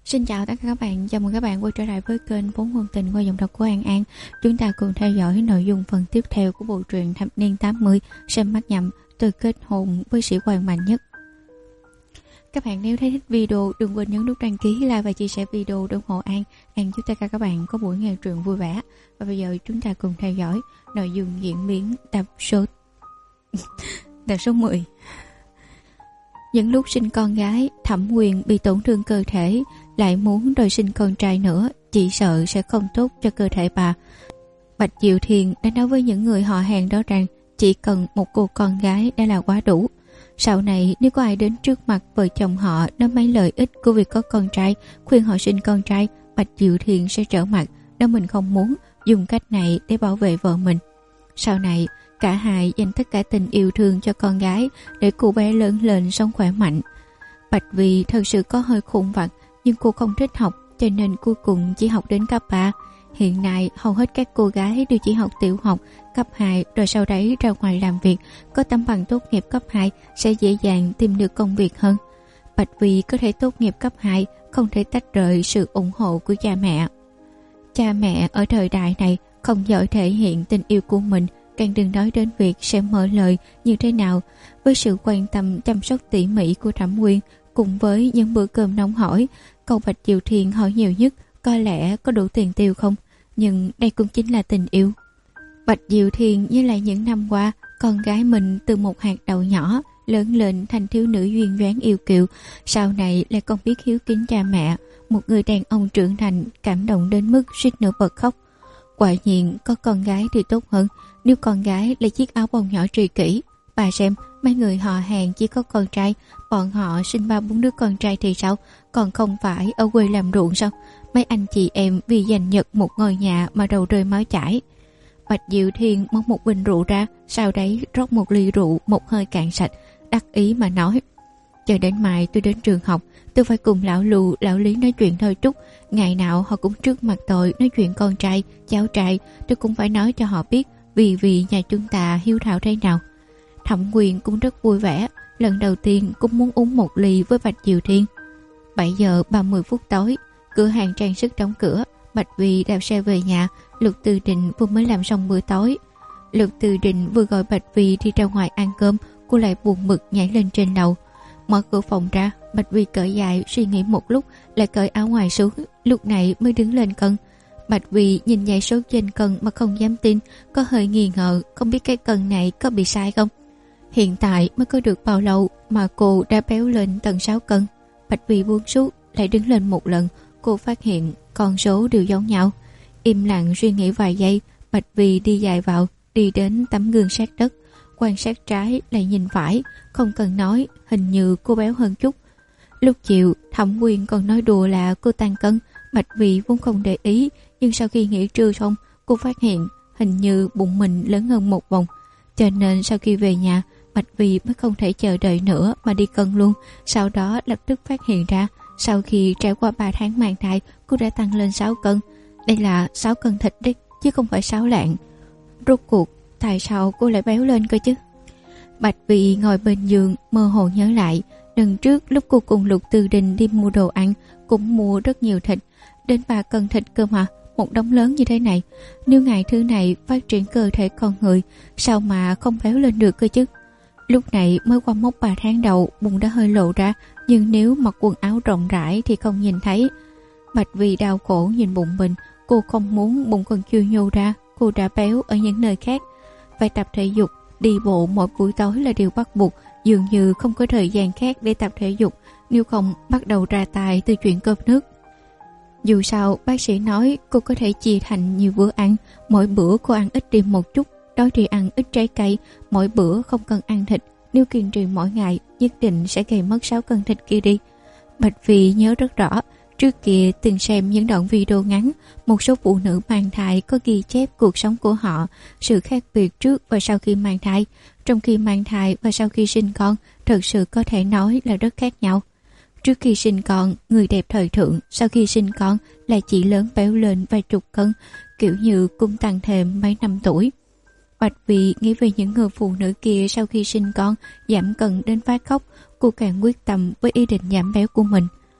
Xin chào tất cả các bạn, chào mừng các bạn quay trở lại với kênh Vốn Ngôn Tình qua giọng đọc của An An. Chúng ta cùng theo dõi nội dung phần tiếp theo của bộ truyện thập niên 80 Xem Mắt Nhậm từ kết hôn với sĩ quan mạnh nhất. Các bạn nếu thấy thích video đừng quên nhấn nút đăng ký, like và chia sẻ video để ủng hộ An. An chúc tất cả các bạn có buổi nghe truyện vui vẻ. Và bây giờ chúng ta cùng theo dõi nội dung diễn biến tập số 10. Những lúc sinh con gái, Thẩm Quyền bị tổn thương cơ thể, lại muốn đòi sinh con trai nữa, chỉ sợ sẽ không tốt cho cơ thể bà. Bạch Diệu Thiền đã nói với những người họ hàng đó rằng chỉ cần một cô con gái đã là quá đủ. Sau này nếu có ai đến trước mặt vợ chồng họ nói mấy lợi ích của việc có con trai, khuyên họ sinh con trai, Bạch Diệu Thiền sẽ trở mặt, nói mình không muốn dùng cách này để bảo vệ vợ mình. Sau này cả hai dành tất cả tình yêu thương cho con gái để cô bé lớn lên sống khỏe mạnh. Bạch Vì thật sự có hơi khủng vặt, nhưng cô không thích học cho nên cuối cùng chỉ học đến cấp 3. Hiện nay hầu hết các cô gái đều chỉ học tiểu học, cấp 2 rồi sau đấy ra ngoài làm việc. Có tấm bằng tốt nghiệp cấp 2 sẽ dễ dàng tìm được công việc hơn. Bạch Vì có thể tốt nghiệp cấp 2 không thể tách rời sự ủng hộ của cha mẹ. Cha mẹ ở thời đại này không giỏi thể hiện tình yêu của mình, càng đừng nói đến việc sẽ mở lời như thế nào. Với sự quan tâm chăm sóc tỉ mỉ của Thẩm Nguyên cùng với những bữa cơm nóng hổi, câu Bạch Diệu Thiền hỏi nhiều nhất có lẽ có đủ tiền tiêu không, nhưng đây cũng chính là tình yêu. Bạch Diệu Thiền như là những năm qua, con gái mình từ một hạt đậu nhỏ lớn lên thành thiếu nữ duyên dáng yêu kiều, sau này lại còn biết hiếu kính cha mẹ, một người đàn ông trưởng thành, cảm động đến mức suýt nữa bật khóc. Quả nhiên có con gái thì tốt hơn, nếu con gái là chiếc áo bông nhỏ tri kỷ. Bà xem, mấy người họ hàng chỉ có con trai, bọn họ sinh 3-4 đứa con trai thì sao, còn không phải ở quê làm ruộng sao? Mấy anh chị em vì giành giật một ngôi nhà mà đầu rơi máu chảy. Bạch Diệu Thiền móc một bình rượu ra, sau đấy rót một ly rượu một hơi cạn sạch, đắc ý mà nói: chờ đến mai tôi đến trường học, tôi phải cùng lão Lưu, lão Lý nói chuyện thôi chút. Ngày nào họ cũng trước mặt tôi nói chuyện con trai, cháu trai, tôi cũng phải nói cho họ biết vì nhà chúng ta hiếu thảo thế nào. Thẩm Quyền cũng rất vui vẻ, lần đầu tiên cũng muốn uống một ly với Bạch Diệu Thiền. 7 giờ 30 phút tối, cửa hàng trang sức đóng cửa. Bạch Vì đạp xe về nhà. Lục Từ Định vừa mới làm xong bữa tối. Lục Từ Định vừa gọi Bạch Vì đi ra ngoài ăn cơm, cô lại buồn bực nhảy lên trên lầu. Mở cửa phòng ra, Bạch Vì cởi giày suy nghĩ một lúc, lại cởi áo ngoài xuống, lúc này mới đứng lên cân. Bạch Vì nhìn giày số trên cân mà không dám tin, có hơi nghi ngờ không biết cái cân này có bị sai không. Hiện tại mới có được bao lâu mà cô đã béo lên tận 6 cân. Bạch Vì buông xuống, lại đứng lên một lần, cô phát hiện con số đều giống nhau. Im lặng suy nghĩ vài giây, Bạch Vì đi dài vào, đi đến tấm gương sát đất, quan sát trái lại nhìn phải, không cần nói, hình như cô béo hơn chút. Lúc chiều, Thẩm Quyền còn nói đùa là cô tăng cân. Bạch Vì vốn không để ý, nhưng sau khi nghỉ trưa xong, cô phát hiện hình như bụng mình lớn hơn một vòng. Cho nên sau khi về nhà, Bạch Vì mới không thể chờ đợi nữa mà đi cân luôn. Sau đó lập tức phát hiện ra, sau khi trải qua 3 tháng mang thai, cô đã tăng lên 6 cân. Đây là 6 cân thịt đấy, chứ không phải 6 lạng. Rốt cuộc, tại sao cô lại béo lên cơ chứ? Bạch Vì ngồi bên giường, mơ hồ nhớ lại, lần trước lúc cô cùng Lục Từ Định đi mua đồ ăn, cũng mua rất nhiều thịt, đến 3 cân thịt cơ mà, một đống lớn như thế này. Nếu ngày thứ này phát triển cơ thể con người, sao mà không béo lên được cơ chứ? Lúc này mới qua mốc 3 tháng đầu, bụng đã hơi lộ ra, nhưng nếu mặc quần áo rộng rãi thì không nhìn thấy. Bạch Vì đau khổ nhìn bụng mình, cô không muốn bụng còn chưa nhô ra, cô đã béo ở những nơi khác. Phải tập thể dục, đi bộ mỗi buổi tối là điều bắt buộc, dường như không có thời gian khác để tập thể dục, nếu không bắt đầu ra tài từ chuyện cơm nước. Dù sao, bác sĩ nói cô có thể chia thành nhiều bữa ăn, mỗi bữa cô ăn ít đi một chút, đói thì ăn ít trái cây, mỗi bữa không cần ăn thịt, nếu kiên trì mỗi ngày nhất định sẽ gây mất 6 cân thịt kia đi. Bạch Vì nhớ rất rõ, trước kia từng xem những đoạn video ngắn, một số phụ nữ mang thai có ghi chép cuộc sống của họ, sự khác biệt trước và sau khi mang thai. Trong khi mang thai và sau khi sinh con, thật sự có thể nói là rất khác nhau. Trước khi sinh con, người đẹp thời thượng, sau khi sinh con là chị lớn béo lên vài chục cân, kiểu như cũng tăng thêm mấy năm tuổi. Bạch Vì nghĩ về những người phụ nữ kia sau khi sinh con giảm cân đến phát khóc, cô càng quyết tâm với ý định giảm béo của mình.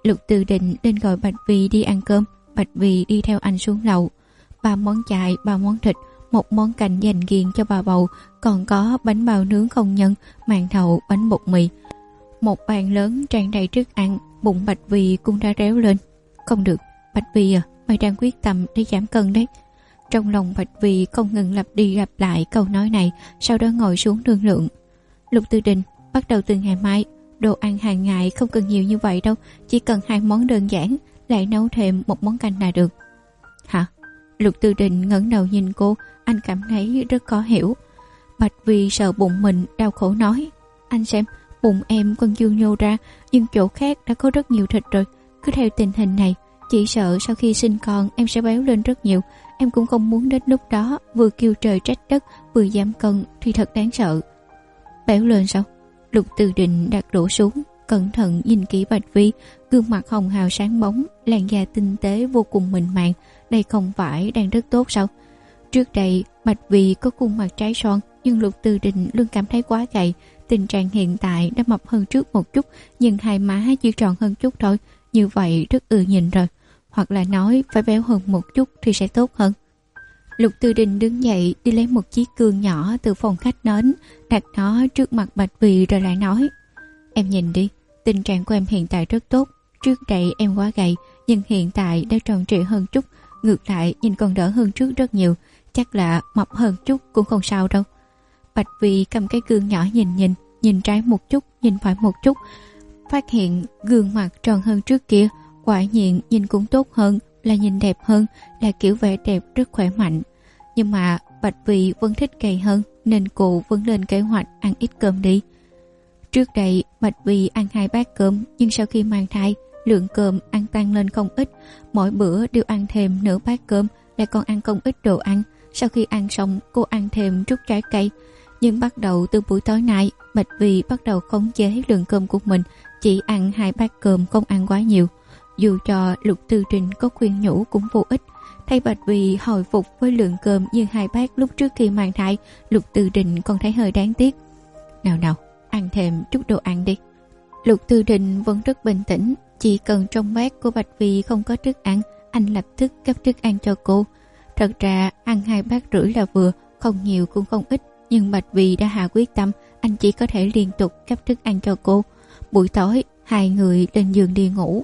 Lục Tư Định nên gọi Bạch Vì đi ăn cơm. Bạch Vì đi theo anh xuống lầu. 3 món chài, 3 món thịt, 1 món canh dành riêng cho bà bầu, còn có bánh bao nướng không nhân, màn thầu, bánh bột mì. Một bàn lớn tràn đầy thức ăn. Bụng Bạch Vì cũng đã réo lên. Không được, Bạch Vì à, mày đang quyết tâm để giảm cân đấy. Trong lòng Bạch Vì không ngừng lặp đi lặp lại câu nói này, sau đó ngồi xuống thương lượng. Lục Tư Định, bắt đầu từ ngày mai, đồ ăn hàng ngày không cần nhiều như vậy đâu, chỉ cần 2 món đơn giản, lại nấu thêm 1 món canh là được. Hả? Lục Tư Định ngẩng đầu nhìn cô, anh cảm thấy rất khó hiểu. Bạch Vì sợ bụng mình, đau khổ nói. Anh xem, bụng em còn chưa nhô ra, nhưng chỗ khác đã có rất nhiều thịt rồi. Cứ theo tình hình này, chỉ sợ sau khi sinh con em sẽ béo lên rất nhiều. Em cũng không muốn đến lúc đó vừa kêu trời trách đất, vừa giảm cân thì thật đáng sợ. Béo lên sao? Lục Tư Định đặt đũa xuống, cẩn thận nhìn kỹ Bạch Vi, gương mặt hồng hào sáng bóng, làn da tinh tế vô cùng mịn màng, đây không phải đang rất tốt sao? Trước đây Bạch Vi có khuôn mặt trái son, nhưng Lục Tư Định luôn cảm thấy quá gầy. Tình trạng hiện tại đã mập hơn trước một chút, nhưng hai má chỉ tròn hơn chút thôi, như vậy rất nhìn rồi. Hoặc là nói phải béo hơn một chút thì sẽ tốt hơn. Lục Tư Định đứng dậy đi lấy một chiếc gương nhỏ từ phòng khách đến, đặt nó trước mặt Bạch Vi rồi lại nói: Em nhìn đi, tình trạng của em hiện tại rất tốt. Trước đây em quá gầy, nhưng hiện tại đã tròn trịa hơn chút, ngược lại nhìn còn đỡ hơn trước rất nhiều. Chắc là mập hơn chút cũng không sao đâu. Bạch Vi cầm cái gương nhỏ nhìn trái một chút, nhìn phải một chút, phát hiện gương mặt tròn hơn trước kia, quả nhiên nhìn cũng tốt hơn, là nhìn đẹp hơn, là kiểu vẻ đẹp rất khỏe mạnh. Nhưng mà Bạch Vi vẫn thích gầy hơn, nên cô vẫn lên kế hoạch ăn ít cơm đi. Trước đây Bạch Vi ăn 2 bát cơm, nhưng sau khi mang thai, lượng cơm ăn tăng lên không ít, mỗi bữa đều ăn thêm nửa bát cơm, lại còn ăn không ít đồ ăn. Sau khi ăn xong, cô ăn thêm chút trái cây. Nhưng bắt đầu từ buổi tối nay, Bạch Vi bắt đầu khống chế lượng cơm của mình, chỉ ăn 2 bát cơm, không ăn quá nhiều. Dù cho Lục Tư Định có khuyên nhủ cũng vô ích. Thay Bạch Vi hồi phục với lượng cơm như 2 bát lúc trước khi mang thai, Lục Tư Định còn thấy hơi đáng tiếc. Nào, ăn thêm chút đồ ăn đi. Lục Tư Định vẫn rất bình tĩnh, chỉ cần trong bát của Bạch Vi không có thức ăn, anh lập tức gắp thức ăn cho cô. Thật ra ăn 2 bát rưỡi là vừa, không nhiều cũng không ít, nhưng Bạch Vi đã hạ quyết tâm, anh chỉ có thể liên tục gắp thức ăn cho cô. Buổi tối, hai người lên giường đi ngủ.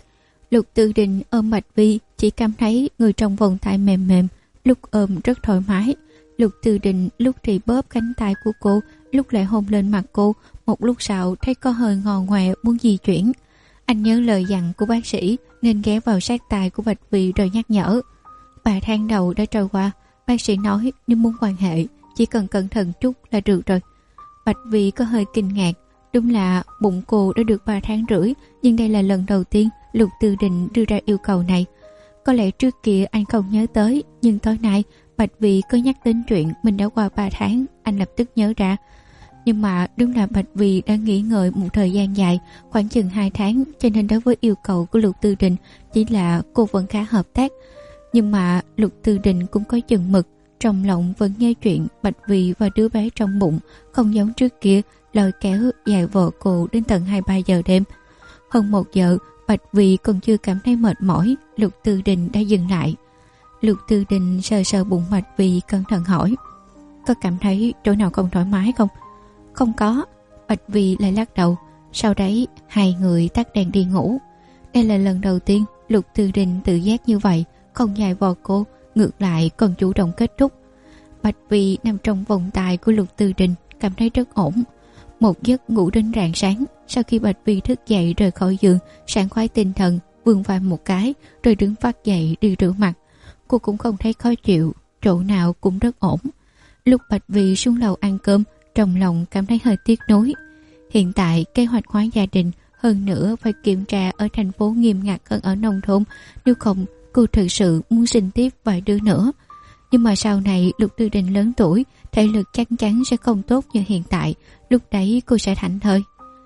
Lục Tư Định ôm Bạch Vi, chỉ cảm thấy người trong vòng tay mềm mềm, lúc ôm rất thoải mái. Lục Tư Định lúc thì bóp cánh tay của cô, lúc lại hôn lên mặt cô, một lúc sau thấy có hơi ngò ngoẹ muốn di chuyển. Anh nhớ lời dặn của bác sĩ nên ghé vào sát tai của Bạch Vi rồi nhắc nhở. 3 tháng đầu đã trôi qua, bác sĩ nói nếu muốn quan hệ chỉ cần cẩn thận chút là được rồi. Bạch Vi có hơi kinh ngạc, đúng là bụng cô đã được 3 tháng rưỡi, nhưng đây là lần đầu tiên Lục Tư Định đưa ra yêu cầu này. Có lẽ trước kia anh không nhớ tới, nhưng tối nay Bạch Vi có nhắc đến chuyện mình đã qua 3 tháng, anh lập tức nhớ ra. Nhưng mà đúng là Bạch Vi đã nghỉ ngơi một thời gian dài, khoảng chừng 2 tháng, cho nên đối với yêu cầu của Lục Tư Định chỉ là cô vẫn khá hợp tác. Nhưng mà Lục Tư Định cũng có chừng mực, trong lòng vẫn nhớ chuyện Bạch Vi và đứa bé trong bụng, không giống trước kia lôi kéo dạy vợ cô đến tận 2-3 giờ đêm. Hơn 1 giờ, Bạch Vi còn chưa cảm thấy mệt mỏi, Lục Tư Định đã dừng lại. Lục Tư Định sờ sờ bụng Bạch Vi, cẩn thận hỏi: Có cảm thấy chỗ nào không thoải mái không? Không có. Bạch Vi lại lắc đầu. Sau đấy hai người tắt đèn đi ngủ. Đây là lần đầu tiên Lục Tư Định tự giác như vậy, không dạy vò cô, ngược lại còn chủ động kết thúc. Bạch Vi nằm trong vòng tay của Lục Tư Định, cảm thấy rất ổn. Một giấc ngủ đến rạng sáng. Sau khi Bạch Vi thức dậy rời khỏi giường, sảng khoái tinh thần, vươn vai một cái rồi đứng phát dậy đi rửa mặt. Cô cũng không thấy khó chịu, chỗ nào cũng rất ổn. Lúc Bạch Vi xuống lầu ăn cơm, trong lòng cảm thấy hơi tiếc nuối. Hiện tại kế hoạch hóa gia đình, hơn nữa phải kiểm tra ở thành phố nghiêm ngặt hơn ở nông thôn, nếu không cô thực sự muốn sinh tiếp vài đứa nữa. Nhưng mà sau này Lục Tư Định lớn tuổi, thể lực chắc chắn sẽ không tốt như hiện tại, lúc đấy cô sẽ thảnh thơi.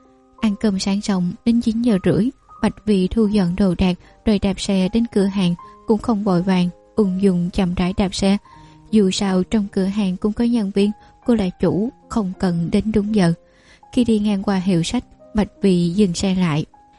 Ăn cơm sáng xong đến 9 giờ rưỡi, Bạch Vi thu dọn đồ đạc rồi đạp xe đến cửa hàng, cũng không vội vàng, ung dung chậm rãi đạp xe. Dù sao trong cửa hàng cũng có nhân viên, cô là chủ, không cần đến đúng giờ. Khi đi ngang qua hiệu sách, Bạch Vi dừng xe lại.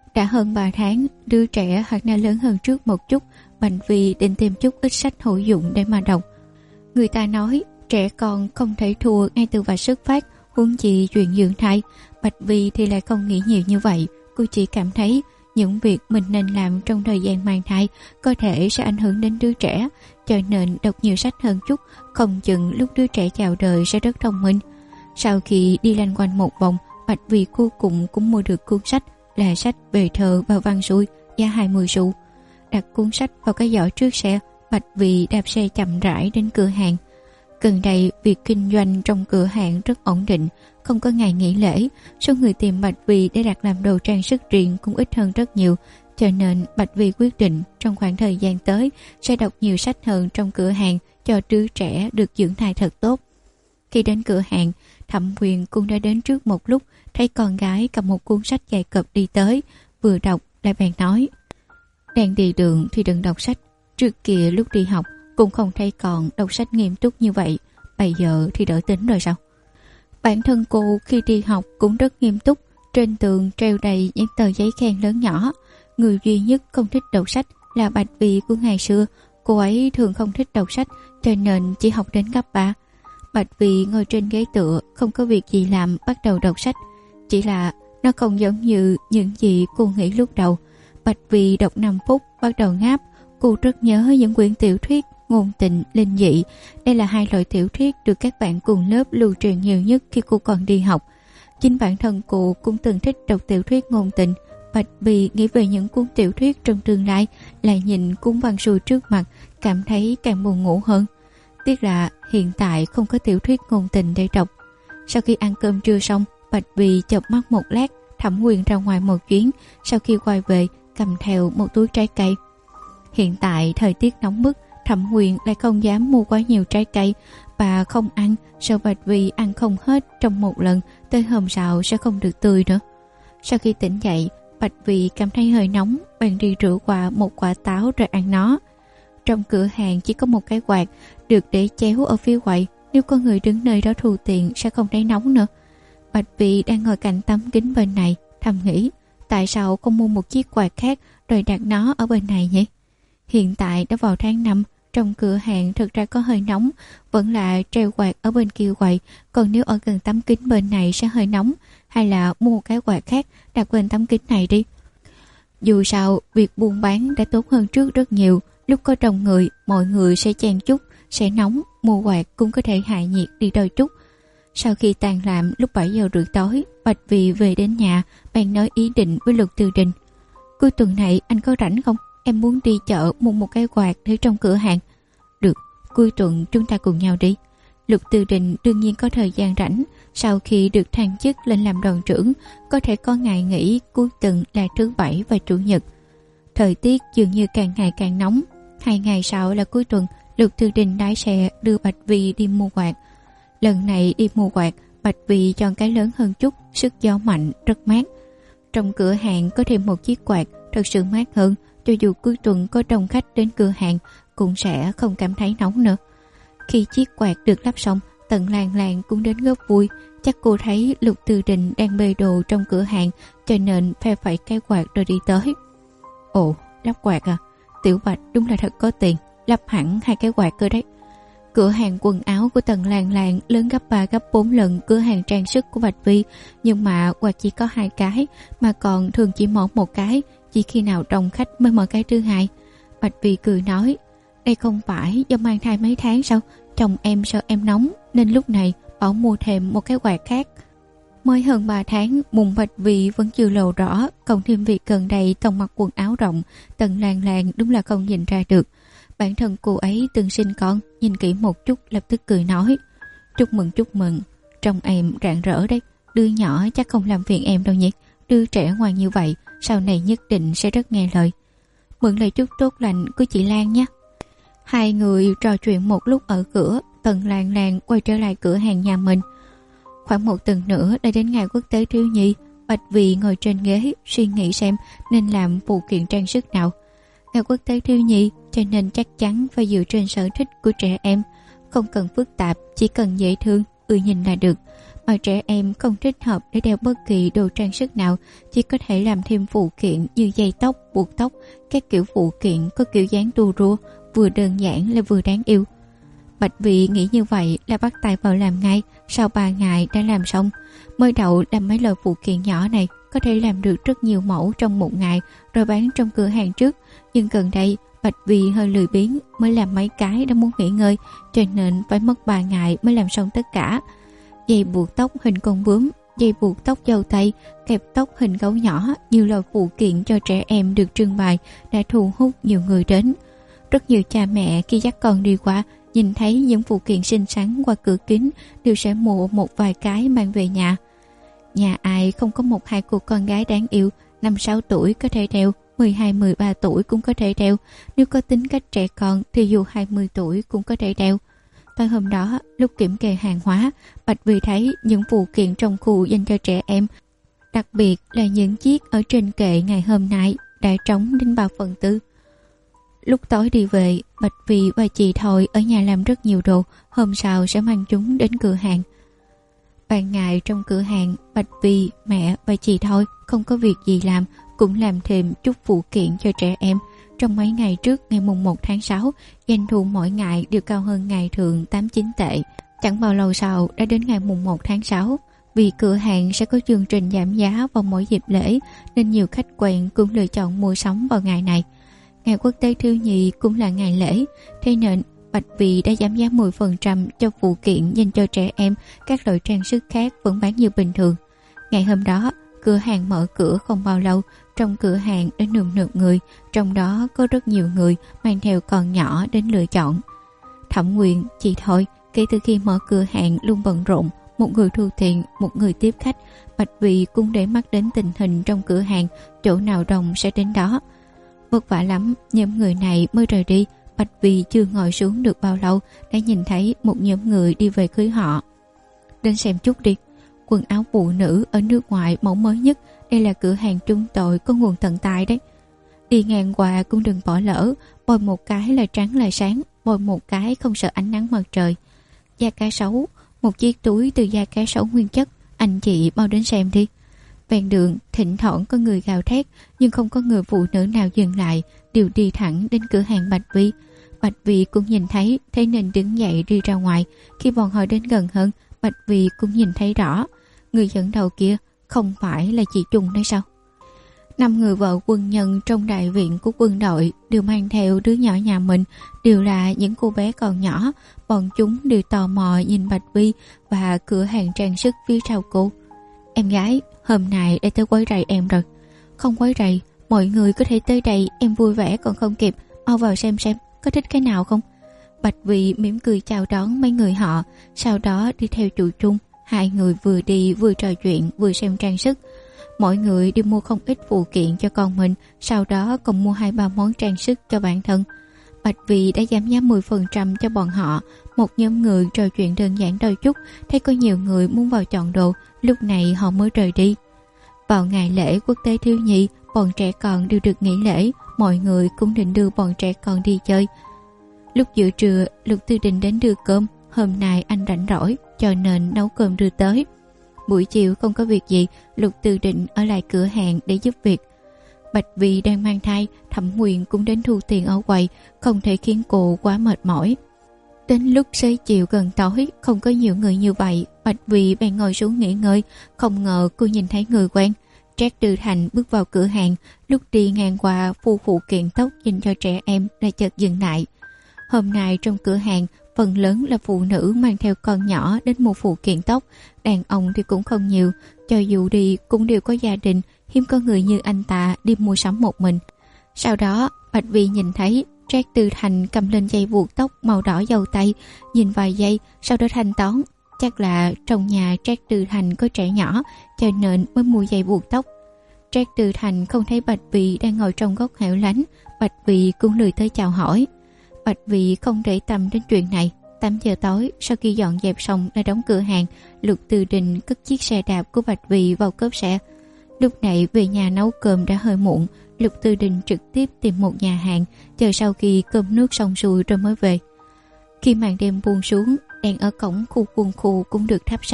Đã hơn 3 tháng, đứa trẻ hoặc đã lớn hơn trước một chút, Bạch Vi định tìm chút ít sách hữu dụng để mà đọc. Người ta nói trẻ con không thể thua ngay từ vạch xuất phát, huống chi chuyện dưỡng thai. Bạch Vi thì lại không nghĩ nhiều như vậy. Cô chỉ cảm thấy những việc mình nên làm trong thời gian mang thai có thể sẽ ảnh hưởng đến đứa trẻ, cho nên đọc nhiều sách hơn chút, không chừng lúc đứa trẻ chào đời sẽ rất thông minh. Sau khi đi lanh quanh một vòng, Bạch Vi cuối cùng cũng mua được cuốn sách, là sách về thơ và văn xuôi, giá 20 xu. Đặt cuốn sách vào cái giỏ trước xe, Bạch Vi đạp xe chậm rãi đến cửa hàng. Gần đây, việc kinh doanh trong cửa hàng rất ổn định, không có ngày nghỉ lễ. Số người tìm Bạch Vi để đặt làm đồ trang sức riêng cũng ít hơn rất nhiều, cho nên Bạch Vi quyết định trong khoảng thời gian tới sẽ đọc nhiều sách hơn trong cửa hàng cho đứa trẻ được dưỡng thai thật tốt. Khi đến cửa hàng, Thẩm Huyền cũng đã đến trước một lúc, thấy con gái cầm một cuốn sách dày cộp đi tới, vừa đọc lại bèn nói: đang đi đường thì đừng đọc sách, trước kia lúc đi học cũng không thấy còn đọc sách nghiêm túc như vậy, bây giờ thì đỡ tính rồi sao? Bản thân cô khi đi học cũng rất nghiêm túc, trên tường treo đầy những tờ giấy khen lớn nhỏ. Người duy nhất không thích đọc sách là Bạch Vi của ngày xưa, cô ấy thường không thích đọc sách cho nên chỉ học đến cấp 3. Bạch Vi ngồi trên ghế tựa, không có việc gì làm bắt đầu đọc sách, chỉ là nó không giống như những gì cô nghĩ lúc đầu. Bạch Vi đọc 5 phút bắt đầu ngáp. Cô rất nhớ những quyển tiểu thuyết ngôn tình, linh dị. Đây là hai loại tiểu thuyết được các bạn cùng lớp lưu truyền nhiều nhất khi cô còn đi học. Chính bản thân cô cũng từng thích đọc tiểu thuyết ngôn tình. Bạch Vi nghĩ về những cuốn tiểu thuyết trong tương lai, lại nhìn cuốn văn xuôi trước mặt, cảm thấy càng buồn ngủ hơn. Tiếc là hiện tại không có tiểu thuyết ngôn tình để đọc. Sau khi ăn cơm trưa xong, Bạch Vi chợp mắt một lát. Thẩm Huyền ra ngoài một chuyến, sau khi quay về cầm theo một túi trái cây. Hiện tại thời tiết nóng bức, Thẩm Huyền lại không dám mua quá nhiều trái cây. Bà không ăn, sợ Bạch Vi ăn không hết trong một lần, tới hôm sau sẽ không được tươi nữa. Sau khi tỉnh dậy, Bạch Vi cảm thấy hơi nóng, bèn đi rửa qua một quả táo rồi ăn nó. Trong cửa hàng chỉ có một cái quạt được để chéo ở phía quầy, nếu có người đứng nơi đó thu tiền sẽ không thấy nóng nữa. Bạch Vi đang ngồi cạnh tấm kính bên này, thầm nghĩ tại sao không mua một chiếc quạt khác rồi đặt nó ở bên này nhỉ? Hiện tại đã vào tháng 5, trong cửa hàng thực ra có hơi nóng, vẫn là treo quạt ở bên kia quầy, còn nếu ở gần tấm kính bên này sẽ hơi nóng, hay là mua một cái quạt khác đặt bên tấm kính này đi. Dù sao, việc buôn bán đã tốt hơn trước rất nhiều, lúc có đông người, mọi người sẽ chen chúc, sẽ nóng, mua quạt cũng có thể hạ nhiệt đi đôi chút. Sau khi tan làm lúc 7 giờ rưỡi tối, Bạch Vi về đến nhà, bèn nói ý định với Lục Tư Đình. Cuối tuần này anh có rảnh không? Em muốn đi chợ mua một cái quạt để trong cửa hàng. Được, cuối tuần chúng ta cùng nhau đi. Lục Tư Đình đương nhiên có thời gian rảnh, sau khi được thăng chức lên làm đoàn trưởng, có thể có ngày nghỉ cuối tuần là thứ Bảy và Chủ nhật. Thời tiết dường như càng ngày càng nóng. 2 ngày sau là cuối tuần, Lục Tư Đình lái xe đưa Bạch Vi đi mua quạt. Lần này đi mua quạt, Bạch Vi chọn cái lớn hơn chút, sức gió mạnh, rất mát. Trong cửa hàng có thêm một chiếc quạt, thật sự mát hơn, cho dù cuối tuần có đông khách đến cửa hàng cũng sẽ không cảm thấy nóng nữa. Khi chiếc quạt được lắp xong, Tần Lan Lan cũng đến góp vui. Chắc cô thấy Lục Tư Đình đang bê đồ trong cửa hàng, cho nên phe phẩy cái quạt rồi đi tới. Ồ, lắp quạt à? Tiểu Bạch đúng là thật có tiền, lắp hẳn 2 cái quạt cơ đấy. Cửa hàng quần áo của Tần Lan Lan lớn gấp 3 gấp 4 lần cửa hàng trang sức của Bạch Vi, nhưng mà quạt chỉ có 2 cái, mà còn thường chỉ mở một cái, chỉ khi nào đông khách mới mở cái thứ hai. Bạch Vi cười nói, đây không phải do mang thai mấy tháng sao? Chồng em sợ em nóng nên lúc này bảo mua thêm một cái quạt khác. Mới hơn 3 tháng, mùng Bạch Vi vẫn chưa lộ rõ, cộng thêm việc gần đây tổng mặc quần áo rộng, Tần Lan Lan đúng là không nhìn ra được. Bản thân cô ấy từng sinh con, nhìn kỹ một chút lập tức cười nói, chúc mừng, trông em rạng rỡ đấy, đứa nhỏ chắc không làm phiền em đâu nhỉ, đứa trẻ ngoan như vậy, sau này nhất định sẽ rất nghe lời. Mượn lời chúc tốt lành của chị Lan nhé. Hai người trò chuyện một lúc ở cửa, Tần Lan Lan quay trở lại cửa hàng nhà mình. Khoảng 1 tuần nữa đã đến ngày quốc tế thiếu nhi, Bạch Vi ngồi trên ghế suy nghĩ xem nên làm phụ kiện trang sức nào. Ngày quốc tế thiếu nhi cho nên chắc chắn phải dựa trên sở thích của trẻ em, không cần phức tạp, chỉ cần dễ thương, nhìn là được. Ở trẻ em không thích hợp để đeo bất kỳ đồ trang sức nào, chỉ có thể làm thêm phụ kiện như dây tóc, buộc tóc, các kiểu phụ kiện có kiểu dáng tua rua, vừa đơn giản lại vừa đáng yêu. Bạch Vy nghĩ như vậy là bắt tay vào làm ngay. Sau 3 ngày đã làm xong. Mới đầu làm mấy loại phụ kiện nhỏ này có thể làm được rất nhiều mẫu trong một ngày rồi bán trong cửa hàng trước, nhưng gần đây Bạch Vy hơi lười biếng, mới làm mấy cái đã muốn nghỉ ngơi, cho nên phải mất 3 ngày mới làm xong tất cả. Dây buộc tóc hình con bướm, dây buộc tóc dâu tây, kẹp tóc hình gấu nhỏ, nhiều loại phụ kiện cho trẻ em được trưng bày đã thu hút nhiều người đến. Rất nhiều cha mẹ khi dắt con đi qua, nhìn thấy những phụ kiện xinh xắn qua cửa kính đều sẽ mua một vài cái mang về nhà. Nhà ai không có 1-2 cô con gái đáng yêu, 5-6 tuổi có thể đeo, 12-13 tuổi cũng có thể đeo, nếu có tính cách trẻ con thì dù 20 tuổi cũng có thể đeo. Tối hôm đó, lúc kiểm kê hàng hóa, Bạch Vy thấy những phụ kiện trong khu dành cho trẻ em, đặc biệt là những chiếc ở trên kệ ngày hôm nay đã trống đến 3/4. Lúc tối đi về, Bạch Vy và chị Thôi ở nhà làm rất nhiều đồ, hôm sau sẽ mang chúng đến cửa hàng. Ban ngày trong cửa hàng, Bạch Vy, mẹ và chị Thôi không có việc gì làm, cũng làm thêm chút phụ kiện cho trẻ em. Trong mấy ngày trước ngày mùng 1 tháng 6, doanh thu mỗi ngày đều cao hơn ngày thường 8-9 tệ. Chẳng bao lâu sau đã đến ngày mùng 1 tháng 6. Vì cửa hàng sẽ có chương trình giảm giá vào mỗi dịp lễ, nên nhiều khách quen cũng lựa chọn mua sắm vào ngày này. Ngày Quốc tế Thiếu nhi cũng là ngày lễ, thế nên Bạch Vy đã giảm giá 10% cho phụ kiện dành cho trẻ em, các loại trang sức khác vẫn bán như bình thường. Ngày hôm đó, cửa hàng mở cửa không bao lâu, trong cửa hàng đã nườm nượp người, trong đó có rất nhiều người mang theo con nhỏ đến lựa chọn. Thẩm Nguyên, chị Thôi, kể từ khi mở cửa hàng luôn bận rộn, một người thu tiền, một người tiếp khách. Bạch Vy cũng để mắt đến tình hình trong cửa hàng, chỗ nào đông sẽ đến đó. Vất vả lắm, nhóm người này mới rời đi. Bạch Vy chưa ngồi xuống được bao lâu đã nhìn thấy một nhóm người đi về cưới họ. Đến xem chút đi. Quần áo phụ nữ ở nước ngoài mẫu mới nhất, đây là cửa hàng chúng tôi có nguồn tận tay đấy. Đi ngang qua cũng đừng bỏ lỡ, bôi một cái là trắng là sáng, bôi một cái không sợ ánh nắng mặt trời. Da cá sấu, một chiếc túi từ da cá sấu nguyên chất, anh chị mau đến xem đi. Ven đường thỉnh thoảng có người gào thét, nhưng không có người phụ nữ nào dừng lại, đều đi thẳng đến cửa hàng Bạch Vy. Bạch Vy cũng nhìn thấy, thế nên đứng dậy đi ra ngoài. Khi bọn họ đến gần hơn, Bạch Vy cũng nhìn thấy rõ, người dẫn đầu kia không phải là chị Trung đấy sao? 5 người vợ quân nhân trong đại viện của quân đội đều mang theo đứa nhỏ nhà mình, đều là những cô bé còn nhỏ. Bọn chúng đều tò mò nhìn Bạch Vy và cửa hàng trang sức phía sau cô. Em gái, hôm nay đã tới quấy rầy em rồi. Không quấy rầy, mọi người có thể tới đây, em vui vẻ còn không kịp, mau vào xem có thích cái nào không? Bạch Vy mỉm cười chào đón mấy người họ, sau đó đi theo chủ Trung. Hai người vừa đi vừa trò chuyện vừa xem trang sức. Mọi người đi mua không ít phụ kiện cho con mình, sau đó còn mua 2-3 món trang sức cho bản thân. Bạch Vy đã giảm giá 10% cho bọn họ. Một nhóm người trò chuyện đơn giản đôi chút, thấy có nhiều người muốn vào chọn đồ, lúc này họ mới rời đi. Vào ngày lễ Quốc tế Thiếu nhi, bọn trẻ con đều được nghỉ lễ, mọi người cũng định đưa bọn trẻ con đi chơi. Lúc giữa trưa, Lục Tư Đình đến đưa cơm. Hôm nay anh rảnh rỗi cho nên nấu cơm đưa tới. Buổi chiều không có việc gì, Lục Tư Định ở lại cửa hàng để giúp việc. Bạch Vy đang mang thai, Thẩm Nguyên cũng đến thu tiền ở quầy, không thể khiến cô quá mệt mỏi. Đến lúc xế chiều gần tối, không có nhiều người như vậy, Bạch Vy bèn ngồi xuống nghỉ ngơi. Không ngờ cô nhìn thấy người quen. Trác Tư Thành bước vào cửa hàng, lúc đi ngang qua phụ phụ kiện tóc dành cho trẻ em đã chợt dừng lại. Hôm nay trong cửa hàng, phần lớn là phụ nữ mang theo con nhỏ đến mua phụ kiện tóc, đàn ông thì cũng không nhiều, cho dù đi cũng đều có gia đình, hiếm có người như anh ta đi mua sắm một mình. Sau đó, Bạch Vy nhìn thấy Trác Tư Thành cầm lên dây buộc tóc màu đỏ dâu tây, nhìn vài giây, sau đó thanh toán. Chắc là trong nhà Trác Tư Thành có trẻ nhỏ, cho nên mới mua dây buộc tóc. Trác Tư Thành không thấy Bạch Vy đang ngồi trong góc hẻo lánh, Bạch Vy cũng lười tới chào hỏi. Bạch Vy không để tâm đến chuyện này. 8 giờ tối, sau khi dọn dẹp xong đã đóng cửa hàng, Lục Tư Đình cất chiếc xe đạp của Bạch Vy vào cốp xe. Lúc này về nhà nấu cơm đã hơi muộn, Lục Tư Đình trực tiếp tìm một nhà hàng, chờ sau khi cơm nước xong xuôi rồi mới về. Khi màn đêm buông xuống, đèn ở cổng khu quân khu cũng được thắp sáng,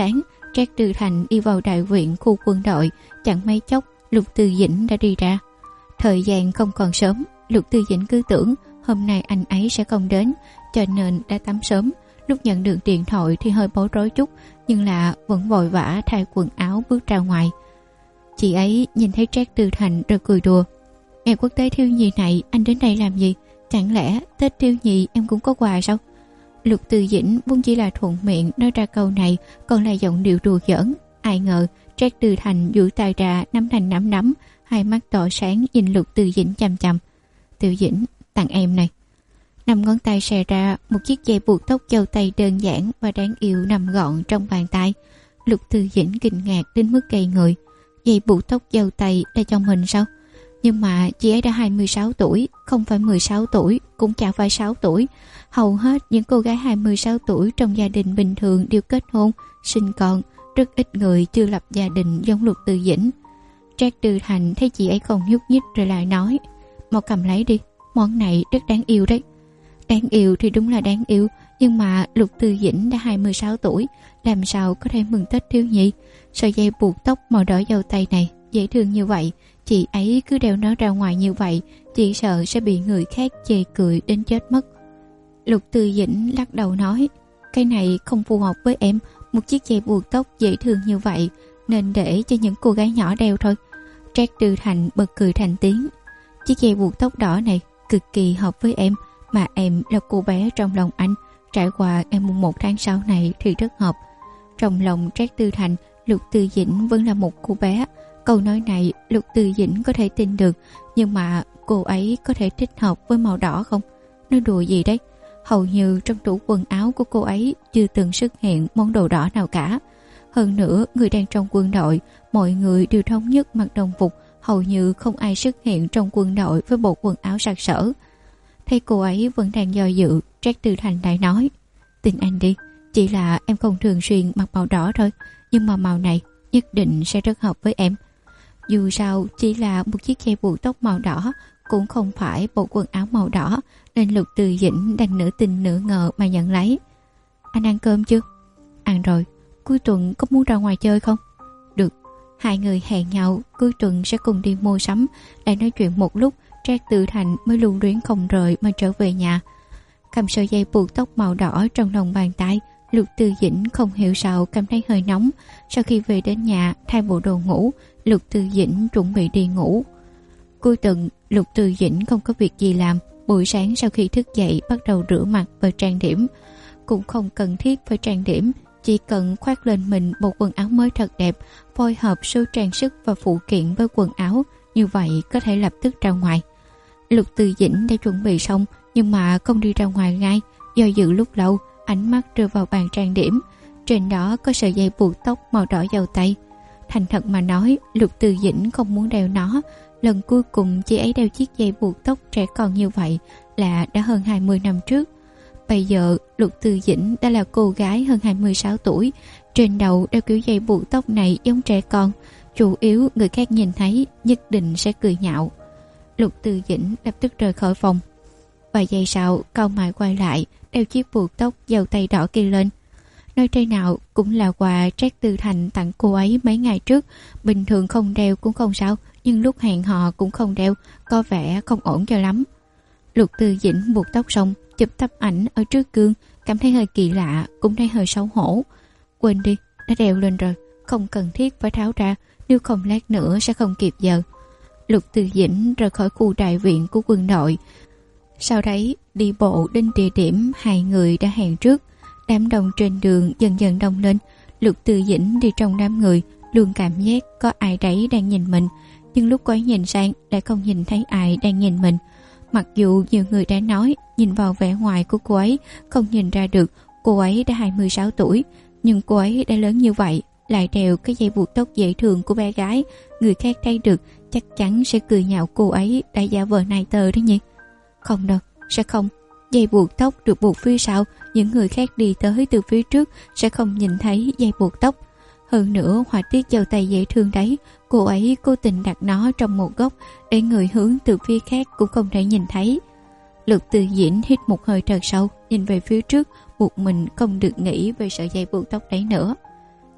Trác Tư Thành đi vào đại viện khu quân đội, chẳng mấy chốc Lục Tư Dĩnh đã đi ra. Thời gian không còn sớm, Lục Tư Dĩnh cứ tưởng hôm nay anh ấy sẽ không đến, cho nên đã tắm sớm. Lúc nhận được điện thoại thì hơi bối rối chút, nhưng là vẫn vội vã thay quần áo bước ra ngoài. Chị ấy nhìn thấy Trác Tư Thành rồi cười đùa. Ngày quốc tế thiếu nhi này anh đến đây làm gì? Chẳng lẽ Tết thiếu nhi em cũng có quà sao? Lục Tư Dĩnh vốn chỉ là thuận miệng nói ra câu này, còn là giọng điệu đùa giỡn. Ai ngờ Trác Tư Thành duỗi tay ra nắm thành nắm đấm, hai mắt tỏ sáng nhìn Lục Tư Dĩnh chằm chằm. Tư Dĩnh, tặng em này. 5 ngón tay xòe ra, một chiếc dây buộc tóc dâu tay đơn giản và đáng yêu nằm gọn trong bàn tay. Lục Tư Dĩnh kinh ngạc đến mức ngây người. Dây buộc tóc dâu tay là cho mình sao? Nhưng mà chị ấy đã 26 tuổi, không phải 16 tuổi, cũng chẳng phải 6 tuổi. Hầu hết những cô gái 26 tuổi trong gia đình bình thường đều kết hôn, sinh con, rất ít người chưa lập gia đình giống Lục Tư Dĩnh. Trác Tư Thành thấy chị ấy không nhúc nhích rồi lại nói, mau cầm lấy đi, món này rất đáng yêu đấy. Đáng yêu thì đúng là đáng yêu, nhưng mà Lục Tư Dĩnh đã 26 tuổi, làm sao có thể mừng Tết thiếu nhi? Sợi dây buộc tóc màu đỏ dâu tay này dễ thương như vậy, chị ấy cứ đeo nó ra ngoài như vậy, chỉ sợ sẽ bị người khác chê cười đến chết mất. Lục Tư Dĩnh lắc đầu nói, cái này không phù hợp với em, một chiếc dây buộc tóc dễ thương như vậy nên để cho những cô gái nhỏ đeo thôi. Trác Tư Thành bật cười thành tiếng, chiếc dây buộc tóc đỏ này cực kỳ hợp với em, mà em là cô bé trong lòng anh, trải qua ngày mùng 1 tháng 6 này thì rất hợp. Trong lòng Trác Tư Thành, Lục Tư Dĩnh vẫn là một cô bé. Câu nói này Lục Tư Dĩnh có thể tin được, nhưng mà cô ấy có thể thích hợp với màu đỏ không? Nói đùa gì đấy? Hầu như trong tủ quần áo của cô ấy chưa từng xuất hiện món đồ đỏ nào cả. Hơn nữa, người đang trong quân đội, mọi người đều thống nhất mặc đồng phục, hầu như không ai xuất hiện trong quân đội với bộ quần áo sặc sỡ. Thấy cô ấy vẫn đang do dự, Trác Tư Thành lại nói, tin anh đi, chỉ là em không thường xuyên mặc màu đỏ thôi, nhưng mà màu này nhất định sẽ rất hợp với em. Dù sao chỉ là một chiếc dây buộc tóc màu đỏ, cũng không phải bộ quần áo màu đỏ, nên Lục Tư Dĩnh đành nửa tin nửa ngờ mà nhận lấy. Anh ăn cơm chưa? Ăn rồi. Cuối tuần có muốn ra ngoài chơi không? Được. Hai người hẹn nhau cuối tuần sẽ cùng đi mua sắm. Lại nói chuyện một lúc, Trác Tư Thành mới lưu luyến không rời mà trở về nhà. Cầm sợi dây buộc tóc màu đỏ trong lòng bàn tay, Lục Tư Dĩnh không hiểu sao cảm thấy hơi nóng. Sau khi về đến nhà thay bộ đồ ngủ, Lục Tư Dĩnh chuẩn bị đi ngủ. Cuối tuần Lục Tư Dĩnh không có việc gì làm, buổi sáng sau khi thức dậy bắt đầu rửa mặt và trang điểm. Cũng không cần thiết phải trang điểm, chỉ cần khoác lên mình bộ quần áo mới thật đẹp, phối hợp số trang sức và phụ kiện với quần áo, như vậy có thể lập tức ra ngoài. Lục Tư Dĩnh đã chuẩn bị xong, nhưng mà không đi ra ngoài ngay, do dự lúc lâu, ánh mắt rơi vào bàn trang điểm. Trên đó có sợi dây buộc tóc màu đỏ dâu tay. Thành thật mà nói, Lục Tư Dĩnh không muốn đeo nó. Lần cuối cùng chị ấy đeo chiếc dây buộc tóc trẻ con như vậy là đã hơn 20 năm trước. Bây giờ Lục Tư Dĩnh đã là cô gái hơn 26 tuổi, trên đầu đeo kiểu dây buộc tóc này giống trẻ con, chủ yếu người khác nhìn thấy nhất định sẽ cười nhạo. Lục Tư Dĩnh lập tức rời khỏi phòng. Vài giây sau, cau mày quay lại, đeo chiếc buộc tóc dâu tay đỏ kia lên. Nói thế nào cũng là quà Trác Tư Thành tặng cô ấy mấy ngày trước, bình thường không đeo cũng không sao, nhưng lúc hẹn hò cũng không đeo, có vẻ không ổn cho lắm. Lục Tư Dĩnh buộc tóc xong, chụp tấm ảnh ở trước gương, cảm thấy hơi kỳ lạ, cũng thấy hơi xấu hổ. Quên đi, đã đeo lên rồi, không cần thiết phải tháo ra, nếu không lát nữa sẽ không kịp giờ. Lục Tư Dĩnh rời khỏi khu đại viện của quân đội, sau đấy đi bộ đến địa điểm hai người đã hẹn trước. Đám đông trên đường dần dần đông lên. Lục Tư Dĩnh đi trong đám người, luôn cảm giác có ai đấy đang nhìn mình, nhưng lúc cô ấy nhìn sang lại không nhìn thấy ai đang nhìn mình. Mặc dù nhiều người đã nói nhìn vào vẻ ngoài của cô ấy không nhìn ra được cô ấy đã 26 tuổi, nhưng cô ấy đã lớn như vậy, lại đeo cái dây buộc tóc dễ thương của bé gái, người khác thấy được chắc chắn sẽ cười nhạo cô ấy đã giả vờ nai tơ đấy nhỉ. Không đâu, sẽ không. Dây buộc tóc được buộc phía sau, những người khác đi tới từ phía trước sẽ không nhìn thấy dây buộc tóc. Hơn nữa, họa tiết dâu tay dễ thương đấy, cô ấy cố tình đặt nó trong một góc để người hướng từ phía khác cũng không thể nhìn thấy. Lục Tư Dĩnh hít một hơi thật sâu, nhìn về phía trước, buộc mình không được nghĩ về sợi dây buộc tóc đấy nữa.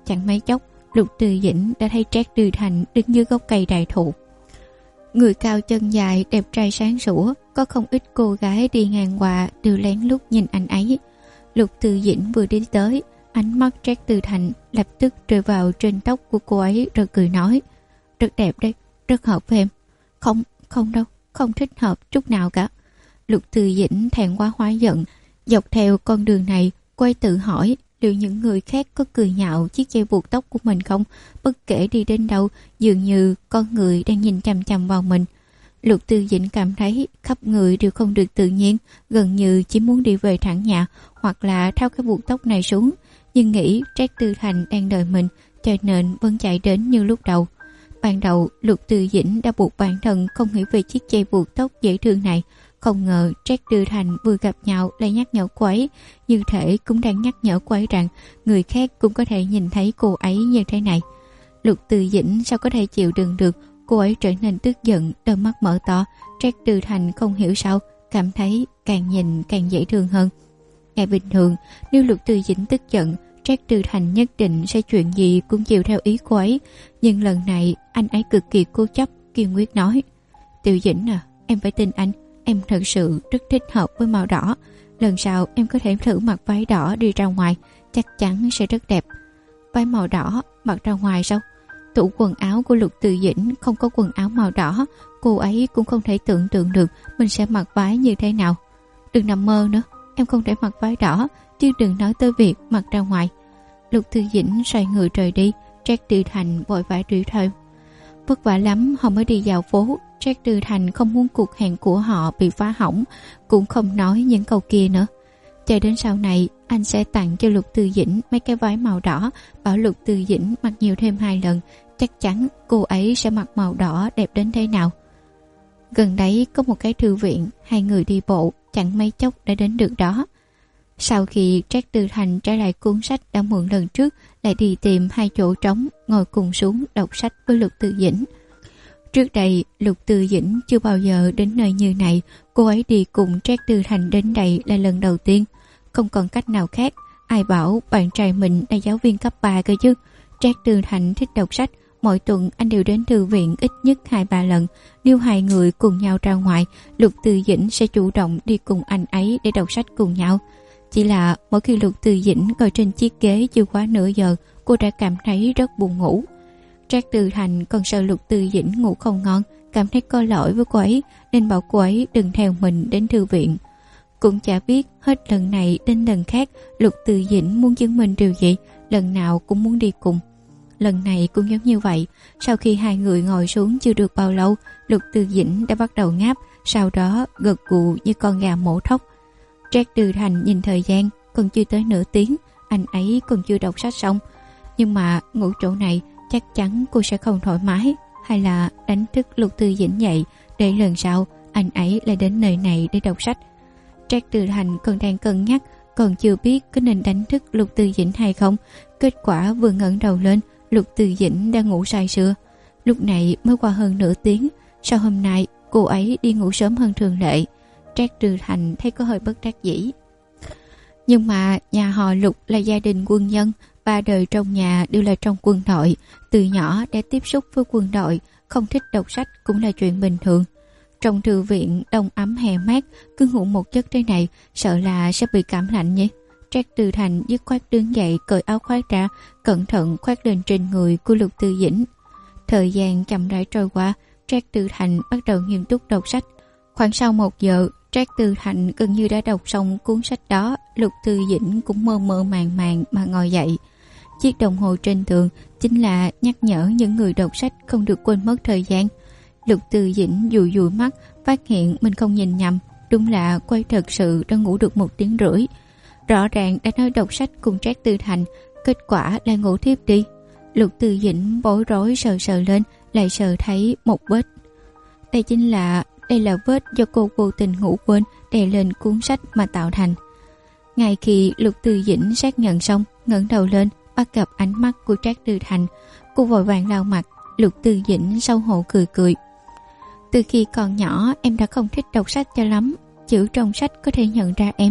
chẳng mấy chốc, Lục Từ Dĩnh đã thấy Trác Tư Thành đứng dưới gốc cây đại thụ. Người cao chân dài, đẹp trai sáng sủa, có không ít cô gái đi ngang qua đều lén lút nhìn anh ấy. Lục Từ Dĩnh vừa đi tới, ánh mắt Trác Tư Thành lập tức rơi vào trên tóc của cô ấy rồi cười nói: rất đẹp đấy, rất hợp với em. Không đâu, không thích hợp chút nào cả. Lục Từ Dĩnh thẹn quá hóa giận. Dọc theo con đường này, cô ấy tự hỏi liệu những người khác có cười nhạo chiếc dây buộc tóc của mình không. Bất kể đi đến đâu, dường như con người đang nhìn chằm chằm vào mình. Lục Từ Dĩnh cảm thấy khắp người đều không được tự nhiên, gần như chỉ muốn đi về thẳng nhà hoặc là tháo cái buộc tóc này xuống. Nhưng nghĩ Trác Tư Thành đang đợi mình, cho nên vẫn chạy đến như lúc đầu. Ban đầu Lục Từ Dĩnh đã buộc bản thân không nghĩ về chiếc dây buộc tóc dễ thương này. Không ngờ Trác Tư Thành vừa gặp nhau lại nhắc nhở cô ấy, như thể cũng đang nhắc nhở cô ấy rằng người khác cũng có thể nhìn thấy cô ấy như thế này. Lục Từ Dĩnh sao có thể chịu đựng được, cô ấy trở nên tức giận, đôi mắt mở to. Trác Tư Thành không hiểu sao cảm thấy càng nhìn càng dễ thương hơn. Ngày bình thường nếu Lục Từ Dĩnh tức giận, Trác Tư Thành nhất định sẽ chuyện gì cũng chịu theo ý cô ấy. Nhưng lần này anh ấy cực kỳ cố chấp, kiên quyết nói: Tiểu Dĩnh à, em phải tin anh, em thật sự rất thích hợp với màu đỏ. Lần sau em có thể thử mặc váy đỏ đi ra ngoài, chắc chắn sẽ rất đẹp. Váy màu đỏ mặc ra ngoài sao? Tủ quần áo của Lục Từ Dĩnh không có quần áo màu đỏ, cô ấy cũng không thể tưởng tượng được mình sẽ mặc váy như thế nào. Đừng nằm mơ nữa, em không thể mặc váy đỏ, chứ đừng nói tới việc mặc ra ngoài. Lục Từ Dĩnh xoay người rời đi. Trác Tư Thành vội vã đuổi theo. Vất vả lắm họ mới đi dạo phố. Trác Tư Thành không muốn cuộc hẹn của họ bị phá hỏng, cũng không nói những câu kia nữa. Cho đến sau này anh sẽ tặng cho Lục Từ Dĩnh mấy cái váy màu đỏ, bảo Lục Từ Dĩnh mặc nhiều thêm 2 lần, chắc chắn cô ấy sẽ mặc màu đỏ đẹp đến thế nào. Gần đấy có một cái thư viện, 2 người đi bộ chẳng mấy chốc đã đến được đó. Sau khi Trác Tư Thành trả lại cuốn sách đã mượn lần trước, lại đi tìm 2 chỗ trống, ngồi cùng xuống đọc sách với Lục Từ Dĩnh. Trước đây Lục Từ Dĩnh chưa bao giờ đến nơi như này, cô ấy đi cùng Trác Tư Thành đến đây là lần đầu tiên. Không còn cách nào khác, ai bảo bạn trai mình là giáo viên cấp 3 cơ chứ. Trác Tư Thành thích đọc sách, mỗi tuần anh đều đến thư viện ít nhất 2-3 lần. Nếu 2 người cùng nhau ra ngoài, Lục Từ Dĩnh sẽ chủ động đi cùng anh ấy để đọc sách cùng nhau. Chỉ là mỗi khi Lục Từ Dĩnh ngồi trên chiếc ghế chưa quá nửa giờ, cô đã cảm thấy rất buồn ngủ. Trác Tư Thành còn sợ Lục Từ Dĩnh ngủ không ngon, cảm thấy có lỗi với cô ấy nên bảo cô ấy đừng theo mình đến thư viện. Cũng chả biết hết lần này đến lần khác Lục Từ Dĩnh muốn chứng minh điều gì, lần nào cũng muốn đi cùng. Lần này cũng giống như vậy. Sau khi 2 người ngồi xuống chưa được bao lâu, Lục Từ Dĩnh đã bắt đầu ngáp, sau đó gật gù như con gà mổ thóc. Trác Tư Thành nhìn thời gian, còn chưa tới nửa tiếng, anh ấy còn chưa đọc sách xong. Nhưng mà ngủ chỗ này chắc chắn cô sẽ không thoải mái, hay là đánh thức Lục Từ Dĩnh dậy để lần sau anh ấy lại đến nơi này để đọc sách. Trác Tư Thành còn đang cân nhắc, còn chưa biết có nên đánh thức Lục Từ Dĩnh hay không. Kết quả vừa ngẩng đầu lên, Lục Từ Dĩnh đang ngủ say sưa. Lúc này mới qua hơn nửa tiếng, sao hôm nay cô ấy đi ngủ sớm hơn thường lệ? Trác Tư Thành thấy có hơi bất đắc dĩ. Nhưng mà nhà họ Lục là gia đình quân nhân, 3 đời trong nhà đều là trong quân đội, từ nhỏ đã tiếp xúc với quân đội, không thích đọc sách cũng là chuyện bình thường. Trong thư viện đông ấm hè mát, cứ ngủ một giấc thế này sợ là sẽ bị cảm lạnh nhỉ. Trác Tư Thành dứt khoát đứng dậy, cởi áo khoác ra, cẩn thận khoác lên trên người của Lục Từ Dĩnh. Thời gian chậm rãi trôi qua, Trác Tư Thành bắt đầu nghiêm túc đọc sách. Khoảng sau 1 giờ, Trác Tư Thành gần như đã đọc xong cuốn sách đó. Lục Từ Dĩnh cũng mơ mơ màng màng mà ngồi dậy. Chiếc đồng hồ trên tường chính là nhắc nhở những người đọc sách không được quên mất thời gian. Lục Từ Dĩnh dụi dụi mắt, phát hiện mình không nhìn nhầm, đúng là cô ấy thật sự đã ngủ được 1 tiếng rưỡi. Rõ ràng đã nói đọc sách cùng Trác Tư Thành, kết quả là ngủ thiếp đi. Lục Từ Dĩnh bối rối sờ sờ lên, lại sờ thấy một vết. Đây là vết do cô vô tình ngủ quên đè lên cuốn sách mà tạo thành. Ngay khi Lục Từ Dĩnh xác nhận xong, ngẩng đầu lên bắt gặp ánh mắt của Trác Tư Thành, cô vội vàng lau mặt. Lục Từ Dĩnh xấu hổ cười cười. Từ khi còn nhỏ em đã không thích đọc sách cho lắm, chữ trong sách có thể nhận ra em,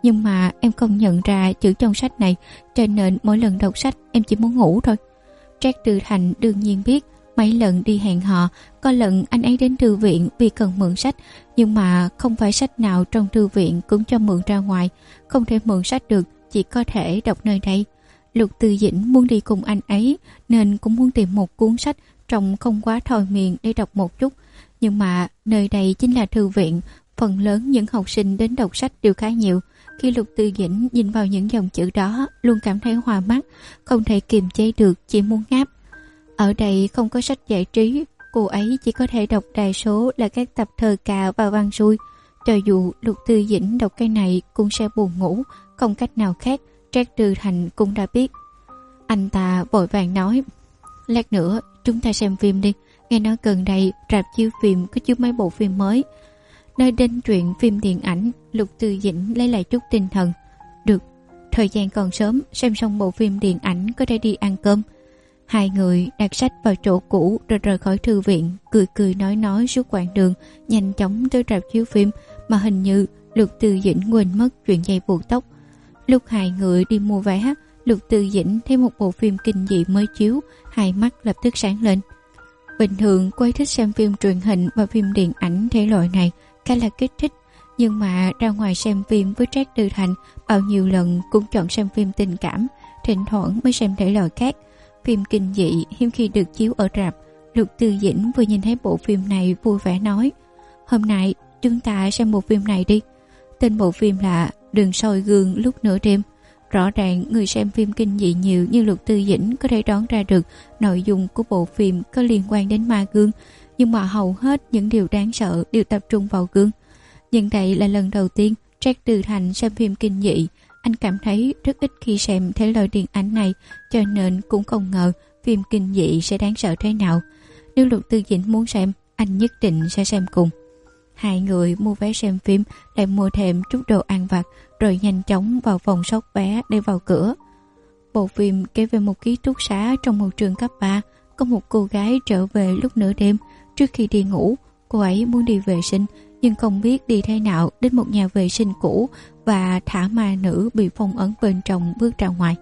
nhưng mà em không nhận ra chữ trong sách này, cho nên mỗi lần đọc sách em chỉ muốn ngủ thôi. Trác Tư Thành đương nhiên biết, mấy lần đi hẹn hò, có lần anh ấy đến thư viện vì cần mượn sách, nhưng mà không phải sách nào trong thư viện cũng cho mượn ra ngoài, không thể mượn sách được, chỉ có thể đọc nơi đây. Lục Tư Dĩnh muốn đi cùng anh ấy nên cũng muốn tìm một cuốn sách trông không quá thôi miên để đọc một chút, nhưng mà nơi đây chính là thư viện, phần lớn những học sinh đến đọc sách đều khá nhiều. Khi Lục Tư Dĩnh nhìn vào những dòng chữ đó, luôn cảm thấy hoa mắt, không thể kiềm chế được, chỉ muốn ngáp. Ở đây không có sách giải trí, cô ấy chỉ có thể đọc đa số là các tập thơ ca và văn xuôi. Cho dù Lục Tư Dĩnh đọc cái này cũng sẽ buồn ngủ, không cách nào khác. Trác Tư Thành cũng đã biết. Anh ta vội vàng nói, lát nữa chúng ta xem phim đi, nghe nói gần đây rạp chiếu phim có chiếu mấy bộ phim mới. Nơi đến chuyện phim điện ảnh, Lục Tư Dĩnh lấy lại chút tinh thần. Được, thời gian còn sớm, xem xong bộ phim điện ảnh có thể đi ăn cơm. Hai người đặt sách vào chỗ cũ rồi rời khỏi thư viện, cười cười nói suốt quãng đường, nhanh chóng tới rạp chiếu phim, mà hình như Lục Tư Dĩnh quên mất chuyện dây buộc tóc. Lúc hai người đi mua vé, Lục Tư Dĩnh thấy một bộ phim kinh dị mới chiếu, hai mắt lập tức sáng lên. Bình thường cô ấy thích xem phim truyền hình và phim điện ảnh thể loại này, khá là kích thích, nhưng mà ra ngoài xem phim với Trác Tư Thành bao nhiêu lần cũng chọn xem phim tình cảm, thỉnh thoảng mới xem thể loại khác. Phim kinh dị hiếm khi được chiếu ở rạp. Lục Tư Dĩnh vừa nhìn thấy bộ phim này vui vẻ nói, hôm nay chúng ta xem bộ phim này đi. Tên bộ phim là Đừng soi gương lúc nửa đêm. Rõ ràng người xem phim kinh dị nhiều như Lục Tư Dĩnh có thể đoán ra được nội dung của bộ phim có liên quan đến ma gương, nhưng mà hầu hết những điều đáng sợ đều tập trung vào gương. Nhưng đây là lần đầu tiên Trác Tư Thành xem phim kinh dị. Anh cảm thấy rất ít khi xem thể loại điện ảnh này, cho nên cũng không ngờ phim kinh dị sẽ đáng sợ thế nào. Nếu Lục Tư Dĩnh muốn xem, anh nhất định sẽ xem cùng. Hai người mua vé xem phim, lại mua thêm chút đồ ăn vặt, rồi nhanh chóng vào phòng soát vé để vào cửa. Bộ phim kể về một ký túc xá trong một trường cấp 3. Có một cô gái trở về lúc nửa đêm. Trước khi đi ngủ, cô ấy muốn đi vệ sinh, nhưng không biết đi thế nào đến một nhà vệ sinh cũ và thả ma nữ bị phong ấn bên trong bước ra ngoài.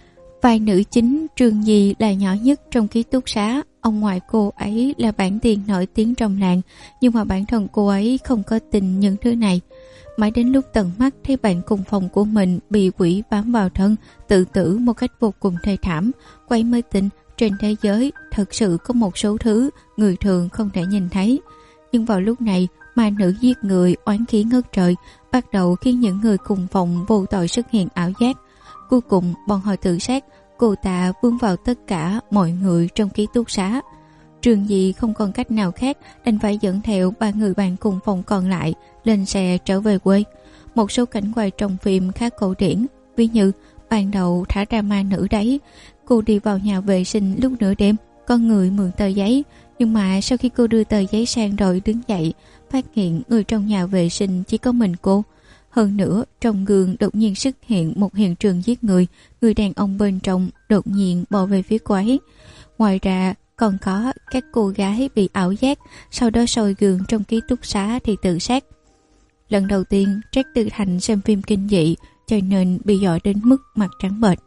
Vai nữ chính Trương Nhi là nhỏ nhất trong ký túc xá. Ông ngoại cô ấy là bản tiền nổi tiếng trong làng, nhưng mà bản thân cô ấy không có tin những thứ này. Mãi đến lúc tận mắt thấy bạn cùng phòng của mình bị quỷ bám vào thân, tự tử một cách vô cùng thê thảm, cô ấy mới tin trên thế giới thật sự có một số thứ người thường không thể nhìn thấy. Nhưng vào lúc này, ma nữ giết người oán khí ngất trời, bắt đầu khiến những người cùng phòng vô tội xuất hiện ảo giác. Cuối cùng bọn họ tự sát, cô ta vướng vào tất cả mọi người trong ký túc xá. Trường Nhi không còn cách nào khác, đành phải dẫn theo 3 người bạn cùng phòng còn lại lên xe trở về quê. Một số cảnh quay trong phim khá cổ điển, ví như ban đầu thả ra ma nữ đấy, cô đi vào nhà vệ sinh lúc nửa đêm, có người mượn tờ giấy, nhưng mà sau khi cô đưa tờ giấy sang rồi đứng dậy, phát hiện người trong nhà vệ sinh chỉ có mình cô. Hơn nữa, trong gương đột nhiên xuất hiện một hiện trường giết người, người đàn ông bên trong đột nhiên bò về phía cô ấy. Ngoài ra, còn có các cô gái bị ảo giác, sau đó soi gương trong ký túc xá thì tự sát. Lần đầu tiên, Trác Tư Thành xem phim kinh dị, cho nên bị dọa đến mức mặt trắng bệch.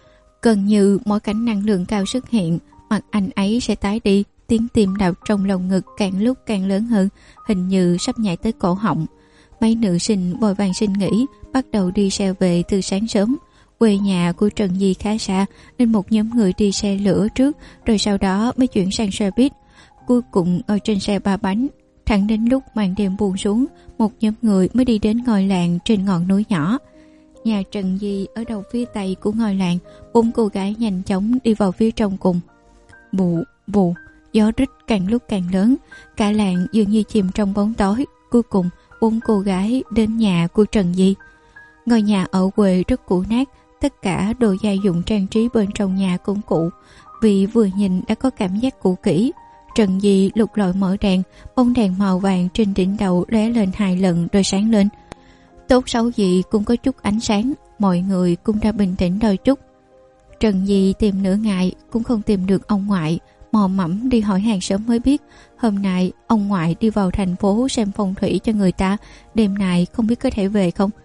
Gần như mỗi cảnh năng lượng cao xuất hiện, mặt anh ấy sẽ tái đi, tiếng tim đập trong lồng ngực càng lúc càng lớn hơn, hình như sắp nhảy tới cổ họng. Mấy nữ sinh vội vàng xin nghỉ, bắt đầu đi xe về từ sáng sớm. Quê nhà của Trần Di khá xa, nên một nhóm người đi xe lửa trước, rồi sau đó mới chuyển sang xe buýt. Cuối cùng ở trên xe 3 bánh, thẳng đến lúc màn đêm buông xuống, một nhóm người mới đi đến ngôi làng trên ngọn núi nhỏ. Nhà Trần Di ở đầu phía tây của ngôi làng, 4 cô gái nhanh chóng đi vào phía trong cùng. Bù, bù, gió rít càng lúc càng lớn, cả làng dường như chìm trong bóng tối. Cuối cùng, 4 cô gái đến nhà của Trần Di. Ngôi nhà ở quê rất cũ nát, tất cả đồ gia dụng trang trí bên trong nhà cũng cũ, vì vừa nhìn đã có cảm giác cũ kỹ. Trần Di lục lọi mở đèn, bóng đèn màu vàng trên đỉnh đầu lóe lên 2 lần rồi sáng lên. Tốt xấu gì cũng có chút ánh sáng, mọi người cũng đã bình tĩnh đôi chút. Trần Di tìm nửa ngày cũng không tìm được ông ngoại, mò mẫm đi hỏi hàng xóm mới biết hôm nay ông ngoại đi vào thành phố xem phong thủy cho người ta, đêm nay không biết có thể về không.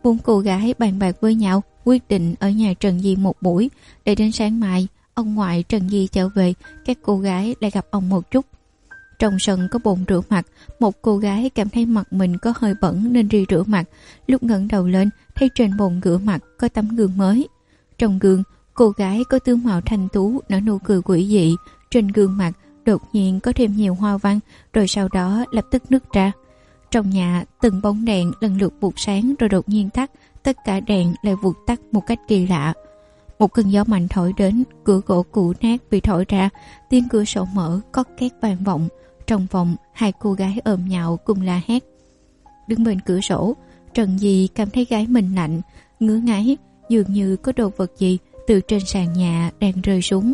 4 cô gái bàn bạc với nhau, quyết định ở nhà Trần Di một buổi, để đến sáng mai ông ngoại Trần Di trở về, các cô gái lại gặp ông một chút. Trong sân có bồn rửa mặt, một cô gái cảm thấy mặt mình có hơi bẩn nên đi rửa mặt. Lúc ngẩng đầu lên, thấy trên bồn rửa mặt có tấm gương mới. Trong gương, cô gái có tướng mạo thanh tú, nở nụ cười quỷ dị. Trên gương mặt đột nhiên có thêm nhiều hoa văn, rồi sau đó lập tức nứt ra. Trong nhà, từng bóng đèn lần lượt vụt sáng rồi đột nhiên tắt, tất cả đèn lại vụt tắt một cách kỳ lạ. Một cơn gió mạnh thổi đến, cửa gỗ cũ nát bị thổi ra, tiếng cửa sổ mở cót két vang vọng. Trong phòng, 2 cô gái ôm nhau cùng la hét. Đứng bên cửa sổ, Trần Di cảm thấy gái mình lạnh, ngứa ngáy, dường như có đồ vật gì từ trên sàn nhà đang rơi xuống.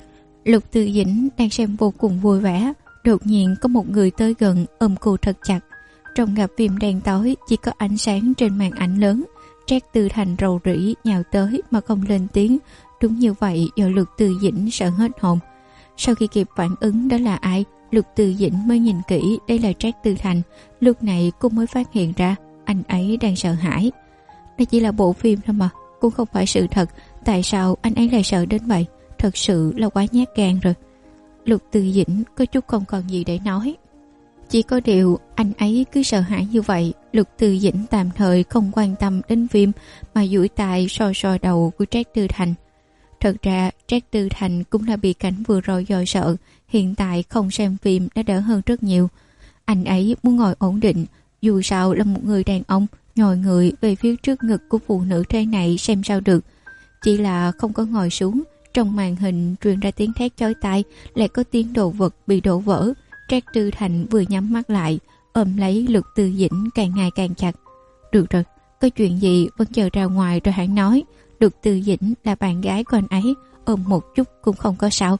Lục Tư Dĩnh đang xem vô cùng vui vẻ, đột nhiên có một người tới gần ôm cô thật chặt. Trong rạp phim đen tối chỉ có ánh sáng trên màn ảnh lớn. Trác Tư Thành rầu rĩ nhào tới mà không lên tiếng. Đúng như vậy, do Lục Tư Dĩnh sợ hết hồn. Sau khi kịp phản ứng đó là ai, Lục Tư Dĩnh mới nhìn kỹ đây là Trác Tư Thành. Lúc này cô mới phát hiện ra anh ấy đang sợ hãi. Đây chỉ là bộ phim thôi mà, cũng không phải sự thật. Tại sao anh ấy lại sợ đến vậy? Thật sự là quá nhát gan rồi. Lục Tư Dĩnh có chút không còn gì để nói. Chỉ có điều anh ấy cứ sợ hãi như vậy. Lục Tư Dĩnh tạm thời không quan tâm đến phim mà duỗi tay so đầu của Trác Tư Thành. Thật ra Trác Tư Thành cũng là bị cảnh vừa rồi dọa sợ. Hiện tại không xem phim đã đỡ hơn rất nhiều. Anh ấy muốn ngồi ổn định, dù sao là một người đàn ông, nhồi người về phía trước ngực của phụ nữ thế này xem sao được. Chỉ là không có ngồi xuống. Trong màn hình truyền ra tiếng thét chói tai, lại có tiếng đồ vật bị đổ vỡ. Trác Tư Thành vừa nhắm mắt lại, ôm lấy Lục Tư Dĩnh càng ngày càng chặt. Được rồi, có chuyện gì vẫn chờ ra ngoài rồi hãy nói. Lục Tư Dĩnh là bạn gái của anh ấy, ôm một chút cũng không có sao.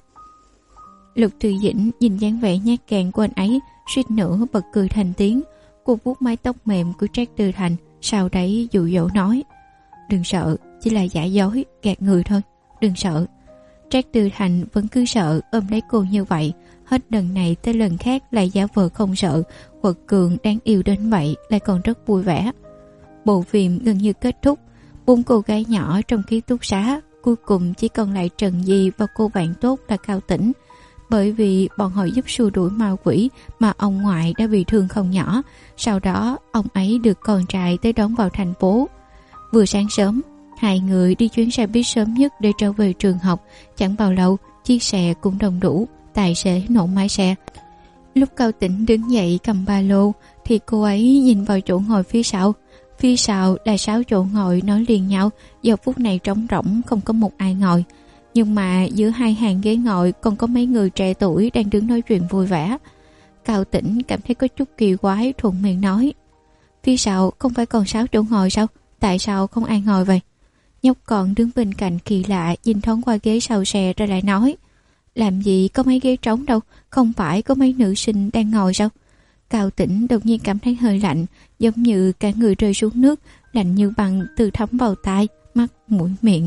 Lục Tư Dĩnh nhìn dáng vẻ nhát gan của anh ấy, suýt nữa bật cười thành tiếng. Cô vuốt mái tóc mềm của Trác Tư Thành, sau đấy dụ dỗ nói: đừng sợ, chỉ là giả dối, gạt người thôi, đừng sợ. Trác Tư Thành vẫn cứ sợ ôm lấy cô như vậy, hết lần này tới lần khác lại giả vờ không sợ, quật cường đáng yêu đến vậy lại còn rất vui vẻ. Bộ phim gần như kết thúc, 4 cô gái nhỏ trong ký túc xá cuối cùng chỉ còn lại Trần Di và cô bạn tốt là Cao Tĩnh. Bởi vì bọn họ giúp xua đuổi ma quỷ mà ông ngoại đã bị thương không nhỏ. Sau đó ông ấy được con trai tới đón vào thành phố. Vừa sáng sớm, 2 người đi chuyến xe buýt sớm nhất để trở về trường học. Chẳng bao lâu, chiếc xe cũng đông đủ, tài xế nổ máy xe. Lúc Cao Tĩnh đứng dậy cầm ba lô thì cô ấy nhìn vào chỗ ngồi phía sau. Phía sau là 6 chỗ ngồi nối liền nhau, giờ phút này trống rỗng không có một ai ngồi. Nhưng mà giữa 2 hàng ghế ngồi còn có mấy người trẻ tuổi đang đứng nói chuyện vui vẻ. Cao Tĩnh cảm thấy có chút kỳ quái, thuận miệng nói: phía sau không phải còn 6 chỗ ngồi sao? Tại sao không ai ngồi vậy? Nhóc con đứng bên cạnh kỳ lạ nhìn thoáng qua ghế sau xe rồi lại nói: làm gì có mấy ghế trống đâu, không phải có mấy nữ sinh đang ngồi sao? Cao Tĩnh đột nhiên cảm thấy hơi lạnh, giống như cả người rơi xuống nước, lạnh như băng từ thấm vào tai, mắt, mũi, miệng.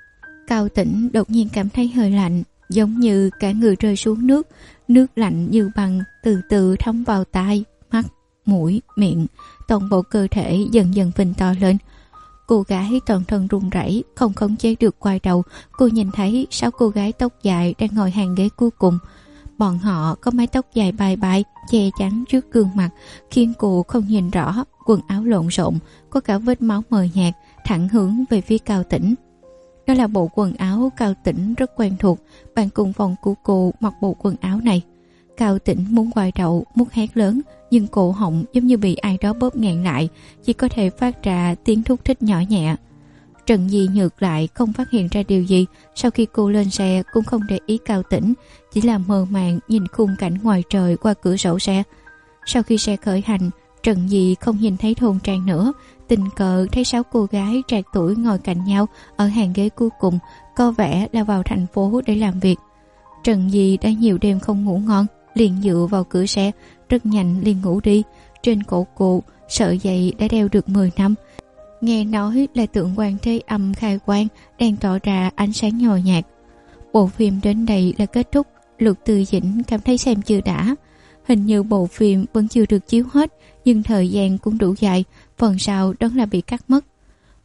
Cao Tĩnh đột nhiên cảm thấy hơi lạnh, giống như cả người rơi xuống nước, nước lạnh như băng từ từ thấm vào tai, mắt, mũi, miệng, toàn bộ cơ thể dần dần phình to lên. Cô gái toàn thân run rẩy, không khống chế được quay đầu. Cô nhìn thấy 6 cô gái tóc dài đang ngồi hàng ghế cuối cùng. Bọn họ có mái tóc dài bay bay, che chắn trước gương mặt, khiến cô không nhìn rõ. Quần áo lộn xộn, có cả vết máu mờ nhạt, thẳng hướng về phía Cao Tĩnh. Đó là bộ quần áo Cao Tĩnh rất quen thuộc. Bạn cùng phòng của cô mặc bộ quần áo này. Cao Tĩnh muốn quay đầu, muốn hét lớn, nhưng cổ họng giống như bị ai đó bóp nghẹn lại, chỉ có thể phát ra tiếng thúc thích nhỏ nhẹ. Trần Di ngược lại không phát hiện ra điều gì. Sau khi cô lên xe cũng không để ý Cao Tĩnh, chỉ là mơ màng nhìn khung cảnh ngoài trời qua cửa sổ xe. Sau khi xe khởi hành, Trần Di không nhìn thấy thôn trang nữa, tình cờ thấy 6 cô gái trạc tuổi ngồi cạnh nhau ở hàng ghế cuối cùng, có vẻ là vào thành phố để làm việc. Trần Di đã nhiều đêm không ngủ ngon, liền dựa vào cửa xe, rất nhanh liền ngủ đi. Trên cổ cô sợi dây đã đeo được 10 năm. Nghe nói là tượng Quan Thế Âm khai quang đang tỏ ra ánh sáng nhồi nhạt. Bộ phim đến đây là kết thúc. Lục Tư Dĩnh cảm thấy xem chưa đã. Hình như bộ phim vẫn chưa được chiếu hết, nhưng thời gian cũng đủ dài, phần sau đó là bị cắt mất.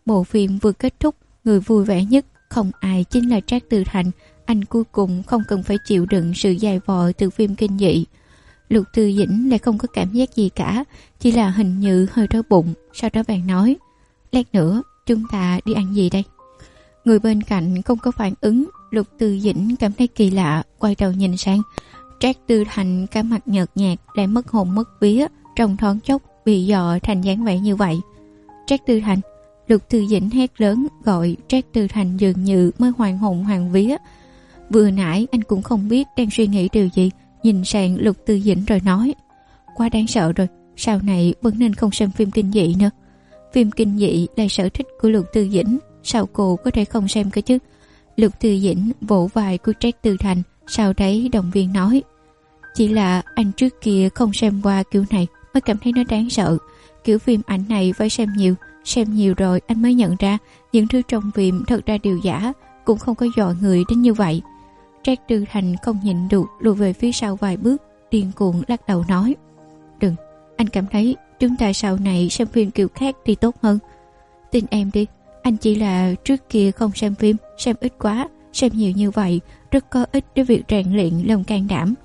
Bộ phim vừa kết thúc, người vui vẻ nhất không ai chính là Trác Tư Thành. Anh cuối cùng không cần phải chịu đựng sự dày vò từ phim kinh dị. Lục Tư Dĩnh lại không có cảm giác gì cả, chỉ là hình như hơi đói bụng. Sau đó bạn nói, lát nữa chúng ta đi ăn gì đây? Người bên cạnh không có phản ứng. Lục Tư Dĩnh cảm thấy kỳ lạ, quay đầu nhìn sang. Trác Tư Thành cả mặt nhợt nhạt, lại mất hồn mất vía, trong thoáng chốc bị dọ thành dáng vẻ như vậy. Trác Tư Thành! Lục Tư Dĩnh hét lớn gọi Trác Tư Thành, dường như mới hoàn hồn hoàn vía. Vừa nãy anh cũng không biết đang suy nghĩ điều gì, nhìn sang Lục Tư Dĩnh rồi nói, quá đáng sợ rồi, sau này vẫn nên không xem phim kinh dị nữa. Phim kinh dị là sở thích của Lục Tư Dĩnh, sao cô có thể không xem cơ chứ? Lục Tư Dĩnh vỗ vai của Trác Tư Thành, sau đấy động viên nói, chỉ là anh trước kia không xem qua kiểu này mới cảm thấy nó đáng sợ. Kiểu phim ảnh này phải xem nhiều rồi anh mới nhận ra những thứ trong phim thật ra đều giả, cũng không có dọa người đến như vậy. Trác Tư Thành không nhịn được lùi về phía sau vài bước, điên cuồng lắc đầu nói, đừng, anh cảm thấy chúng ta sau này xem phim kiểu khác thì tốt hơn. Tin em đi, anh chỉ là trước kia không xem phim, xem ít quá, xem nhiều như vậy rất có ích để việc rèn luyện lòng can đảm.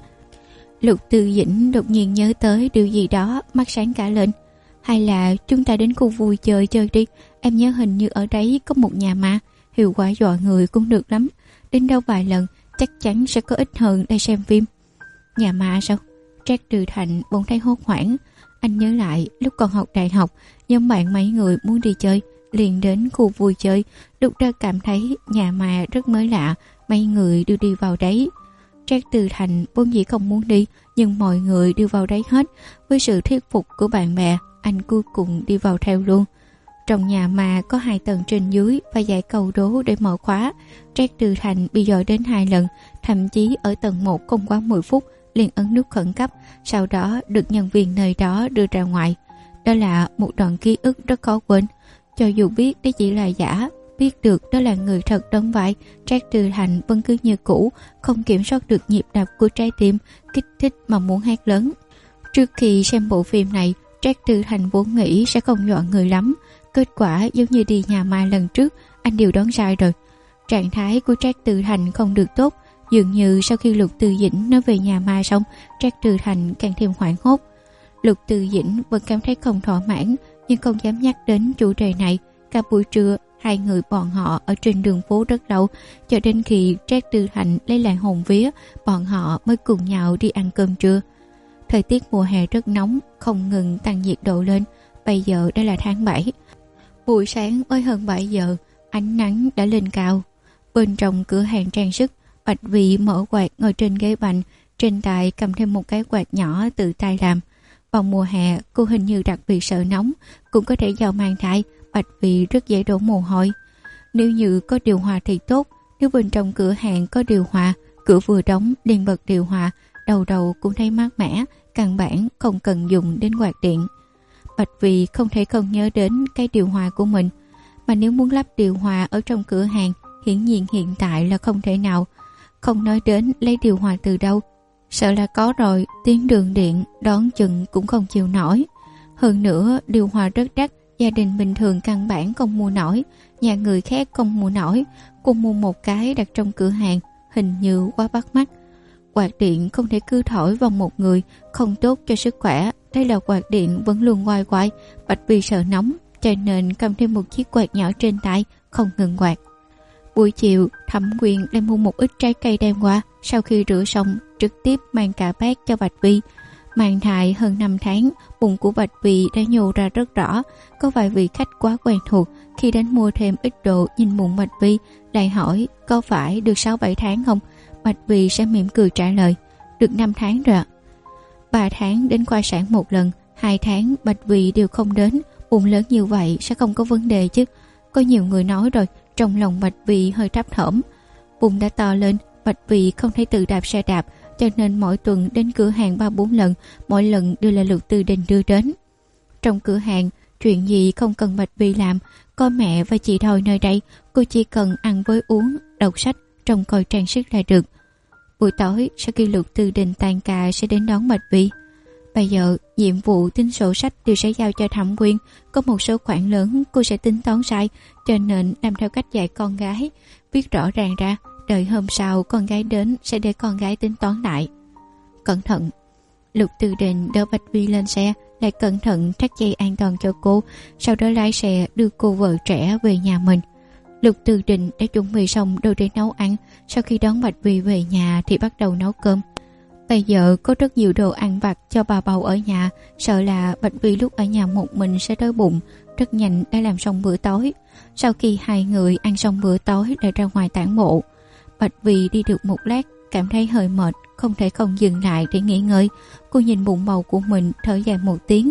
Lục Tư Dĩnh đột nhiên nhớ tới điều gì đó, mắt sáng cả lên. Hay là chúng ta đến khu vui chơi đi, em nhớ hình như ở đấy có một nhà ma, hiệu quả dọa người cũng được lắm, đến đâu vài lần chắc chắn sẽ có ích hơn đây xem phim. Nhà ma sao? Trác Tư Thành bỗng thấy hốt hoảng. Anh nhớ lại lúc còn học đại học, nhóm bạn mấy người muốn đi chơi, liền đến khu vui chơi. Lúc đó cảm thấy nhà ma rất mới lạ, mấy người đều đi vào đấy. Trác Tư Thành vốn dĩ không muốn đi, nhưng mọi người đi vào đấy hết. Với sự thuyết phục của bạn bè, anh cuối cùng đi vào theo luôn. Trong nhà ma có 2 tầng trên dưới và dãy cầu đố để mở khóa. Trác Tư Thành bị dội đến 2 lần, thậm chí ở tầng 1 không quá 10 phút liền ấn nút khẩn cấp, sau đó được nhân viên nơi đó đưa ra ngoài. Đó là một đoạn ký ức rất khó quên. Cho dù biết đấy chỉ là giả, biết được đó là người thật đóng vai, Trác Tư Thành vẫn cứ như cũ, không kiểm soát được nhịp đập của trái tim, kích thích mà muốn hét lớn. Trước khi xem bộ phim này, Trác Tư Thành vốn nghĩ sẽ không dọa người lắm. Kết quả giống như đi nhà ma lần trước, anh đều đoán sai rồi. Trạng thái của Trác Tư Thành không được tốt. Dường như sau khi Lục Tư Dĩnh nói về nhà ma xong, Trác Tư Thành càng thêm hoảng hốt. Lục Tư Dĩnh vẫn cảm thấy không thỏa mãn, nhưng không dám nhắc đến chủ đề này. Cả buổi trưa, 2 người bọn họ ở trên đường phố rất lâu, cho đến khi Trác Tư Thành lấy lại hồn vía, bọn họ mới cùng nhau đi ăn cơm trưa. Thời tiết mùa hè rất nóng, không ngừng tăng nhiệt độ lên. Bây giờ đã là tháng 7. Buổi sáng mới hơn 7 giờ, ánh nắng đã lên cao. Bên trong cửa hàng trang sức, Bạch Vị mở quạt ngồi trên ghế bành, trên tay cầm thêm một cái quạt nhỏ tự tay làm. Vào mùa hè, cô hình như đặc biệt sợ nóng, cũng có thể do mang thai, Bạch Vị rất dễ đổ mồ hôi. Nếu như có điều hòa thì tốt, nếu bên trong cửa hàng có điều hòa, cửa vừa đóng liền bật điều hòa, đầu cũng thấy mát mẻ, căn bản không cần dùng đến quạt điện. Bạch Vị không thể không nhớ đến cái điều hòa của mình, mà nếu muốn lắp điều hòa ở trong cửa hàng, hiển nhiên hiện tại là không thể nào. Không nói đến lấy điều hòa từ đâu, sợ là có rồi, tuyến đường điện đón chừng cũng không chịu nổi. Hơn nữa điều hòa rất đắt, gia đình bình thường căn bản không mua nổi, nhà người khác không mua nổi. Cô mua một cái đặt trong cửa hàng, hình như quá bắt mắt. Quạt điện không thể cứ thổi vào một người, không tốt cho sức khỏe. Đây là quạt điện vẫn luôn quay quay. Bạch Vì sợ nóng, cho nên cầm thêm một chiếc quạt nhỏ trên tay, không ngừng quạt. Buổi chiều, Thẩm Quyền lại mua một ít trái cây đem qua. Sau khi rửa xong, trực tiếp mang cả bát cho Bạch Vi. Mang thai hơn 5 tháng, bụng của Bạch Vi đã nhô ra rất rõ. Có vài vị khách quá quen thuộc, khi đến mua thêm ít đồ nhìn bụng Bạch Vi, lại hỏi có phải được 6-7 tháng không? Bạch Vi sẽ mỉm cười trả lời, được 5 tháng rồi ạ. 3 tháng đến khoa sản một lần, 2 tháng Bạch Vi đều không đến. Bụng lớn như vậy sẽ không có vấn đề chứ? Có nhiều người nói rồi. Trong lòng Bạch Vi hơi thấp thỏm. Bụng đã to lên, Bạch Vi không thể tự đạp xe đạp, cho nên mỗi tuần đến cửa hàng 3-4 lần, mỗi lần đều là Lục Tư Đình đưa đến. Trong cửa hàng, chuyện gì không cần Bạch Vi làm, có mẹ và chị Thôi nơi đây, cô chỉ cần ăn với uống, đọc sách, trông coi trang sức là được. Buổi tối, sau khi Lục Tư Đình tan ca sẽ đến đón Bạch Vi. Bây giờ nhiệm vụ tính sổ sách đều sẽ giao cho Thẩm Quyên. Có một số khoản lớn cô sẽ tính toán sai, cho nên làm theo cách dạy con gái, viết rõ ràng ra, đợi hôm sau con gái đến sẽ để con gái tính toán lại. Cẩn thận. Lục Tư Đình đỡ Bạch Vi lên xe, lại cẩn thận thắt dây an toàn cho cô, sau đó lái xe đưa cô vợ trẻ về nhà mình. Lục Tư Đình đã chuẩn bị xong đồ để nấu ăn. Sau khi đón Bạch Vi về nhà thì bắt đầu nấu cơm. Bây giờ có rất nhiều đồ ăn vặt cho bà bầu ở nhà, sợ là Bạch Vi lúc ở nhà một mình sẽ đói bụng. Rất nhanh đã làm xong bữa tối. Sau khi hai người ăn xong bữa tối lại ra ngoài tản bộ. Bạch Vi đi được một lát, cảm thấy hơi mệt, không thể không dừng lại để nghỉ ngơi. Cô nhìn bụng bầu của mình, thở dài một tiếng.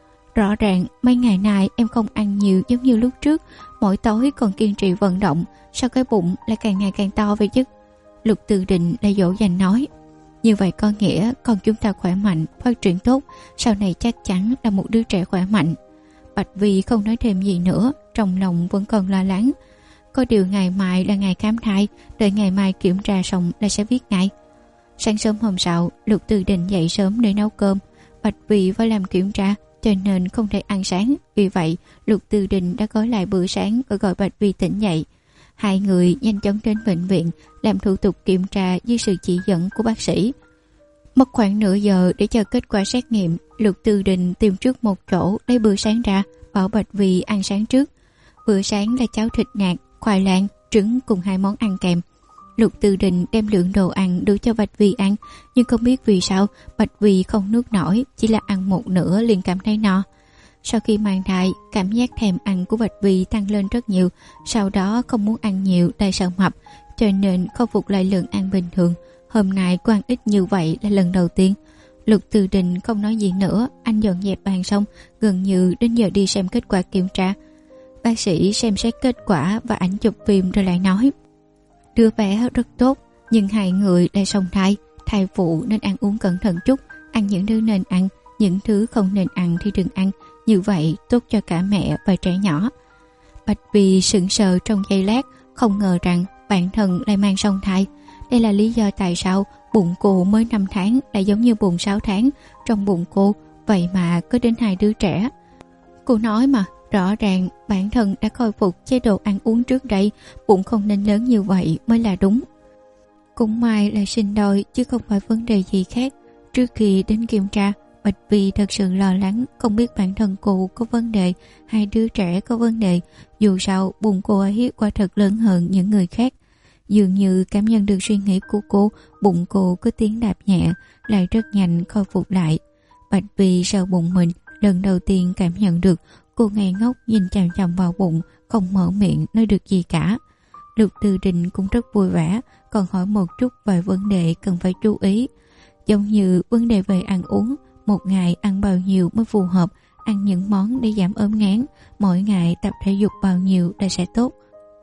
Rõ ràng mấy ngày nay em không ăn nhiều giống như lúc trước, mỗi tối còn kiên trì vận động, sao cái bụng lại càng ngày càng to vậy chứ? Lục Tư Đình lại dỗ dành nói. Như vậy có nghĩa con chúng ta khỏe mạnh, phát triển tốt, sau này chắc chắn là một đứa trẻ khỏe mạnh. Bạch Vi không nói thêm gì nữa, trong lòng vẫn còn lo lắng. Có điều ngày mai là ngày khám thai, đợi ngày mai kiểm tra xong là sẽ biết ngay. Sáng sớm hôm sau, Lục Tư Đình dậy sớm để nấu cơm. Bạch Vi phải làm kiểm tra, cho nên không thể ăn sáng. Vì vậy, Lục Tư Đình đã gói lại bữa sáng và gọi Bạch Vi tỉnh dậy. Hai người nhanh chóng đến bệnh viện làm thủ tục kiểm tra dưới sự chỉ dẫn của bác sĩ. Mất khoảng nửa giờ để chờ kết quả xét nghiệm. Lục Tư Đình tìm trước một chỗ lấy bữa sáng ra, bảo Bạch Vi ăn sáng trước. Bữa sáng là cháo thịt nạc, khoai lang, trứng cùng 2 món ăn kèm. Lục Tư Đình đem lượng đồ ăn đưa cho Bạch Vi ăn, nhưng không biết vì sao Bạch Vi không nuốt nổi, chỉ là ăn một nửa liền cảm thấy no. Sau khi mang thai, cảm giác thèm ăn của Bạch Vi tăng lên rất nhiều, sau đó không muốn ăn nhiều tại sợ mập, cho nên khôi phục lại lượng ăn bình thường. Hôm nay cô ăn ít như vậy là lần đầu tiên. Lục Tư Đình không nói gì nữa, anh dọn dẹp bàn xong, gần như đến giờ đi xem kết quả kiểm tra. Bác sĩ xem xét kết quả và ảnh chụp phim rồi lại nói. Đứa bé rất tốt, nhưng hai người lại song thai, thai phụ nên ăn uống cẩn thận chút, ăn những thứ nên ăn, những thứ không nên ăn thì đừng ăn, như vậy tốt cho cả mẹ và trẻ nhỏ. Bạch Vi sững sờ trong giây lát, không ngờ rằng bản thân lại mang song thai. Đây là lý do tại sao bụng cô mới 5 tháng lại giống như bụng 6 tháng, trong bụng cô vậy mà có đến 2 đứa trẻ. Cô nói mà, rõ ràng bản thân đã khôi phục chế độ ăn uống trước đây, bụng không nên lớn như vậy mới là đúng. Cũng may là sinh đôi chứ không phải vấn đề gì khác. Trước khi đến kiểm tra, Bạch Vi thật sự lo lắng, không biết bản thân cô có vấn đề, 2 đứa trẻ có vấn đề. Dù sao bụng cô ấy quả thật lớn hơn những người khác. Dường như cảm nhận được suy nghĩ của cô, bụng cô có tiếng đạp nhẹ, lại rất nhanh khôi phục lại. Bạch Vi sờ bụng mình, lần đầu tiên cảm nhận được. Cô ngây ngốc nhìn chằm chằm vào bụng, không mở miệng nói được gì cả. Lục Tư Đình cũng rất vui vẻ, còn hỏi một chút vài vấn đề cần phải chú ý. Giống như vấn đề về ăn uống, một ngày ăn bao nhiêu mới phù hợp, ăn những món để giảm ốm ngán, mỗi ngày tập thể dục bao nhiêu là sẽ tốt.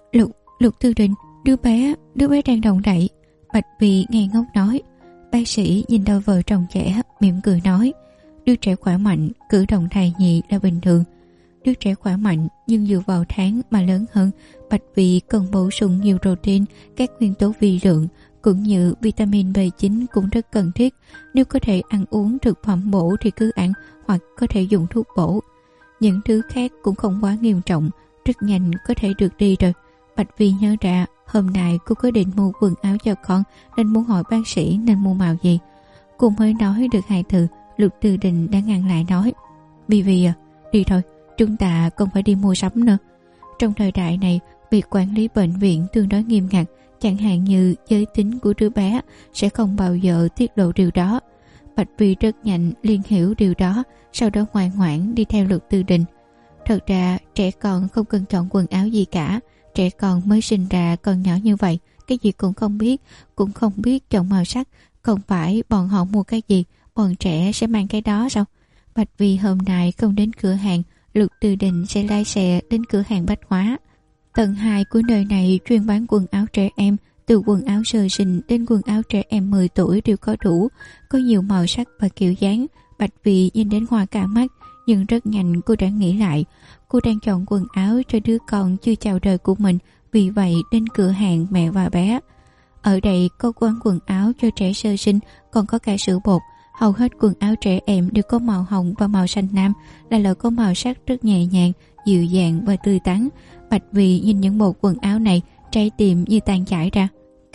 Lục Tư Đình, đứa bé đang động đậy. Bạch Vi ngây ngốc nói. Bác sĩ nhìn đôi vợ chồng trẻ, mỉm cười nói. Đứa trẻ khỏe mạnh, cử động thai nhị là bình thường. Đứa trẻ khỏe mạnh nhưng dựa vào tháng mà lớn hơn. Bạch Vi cần bổ sung nhiều protein, các nguyên tố vi lượng cũng như vitamin B9 cũng rất cần thiết. Nếu có thể ăn uống thực phẩm bổ thì cứ ăn, hoặc có thể dùng thuốc bổ. Những thứ khác cũng không quá nghiêm trọng, rất nhanh có thể được đi rồi. Bạch Vi nhớ ra hôm nay cô có định mua quần áo cho con, nên muốn hỏi bác sĩ nên mua màu gì. Cô mới nói được 2 từ, Lục Tư Đình đã ngăn lại nói. Vi à, đi thôi, chúng ta không phải đi mua sắm nữa. Trong thời đại này, việc quản lý bệnh viện tương đối nghiêm ngặt, chẳng hạn như giới tính của đứa bé sẽ không bao giờ tiết lộ điều đó. Bạch Vi rất nhanh liền hiểu điều đó, sau đó ngoan ngoãn đi theo Lục Tư Đình. Thật ra trẻ con không cần chọn quần áo gì cả, trẻ con mới sinh ra còn nhỏ như vậy, cái gì cũng không biết chọn màu sắc, không phải bọn họ mua cái gì, bọn trẻ sẽ mang cái đó sao? Bạch Vi hôm nay không đến cửa hàng, Lục Tư Đình sẽ lái xe đến cửa hàng bách hóa. Tầng 2 của nơi này chuyên bán quần áo trẻ em, từ quần áo sơ sinh đến quần áo trẻ em 10 tuổi đều có đủ, có nhiều màu sắc và kiểu dáng. Bạch Vi nhìn đến hoa cả mắt, nhưng rất nhanh cô đã nghĩ lại. Cô đang chọn quần áo cho đứa con chưa chào đời của mình, vì vậy đến cửa hàng mẹ và bé. Ở đây có quán quần áo cho trẻ sơ sinh, còn có cả sữa bột. Hầu hết quần áo trẻ em đều có màu hồng và màu xanh lam, là loại có màu sắc rất nhẹ nhàng, dịu dàng và tươi tắn. Bạch Vì nhìn những bộ quần áo này, trái tim như tan chảy ra.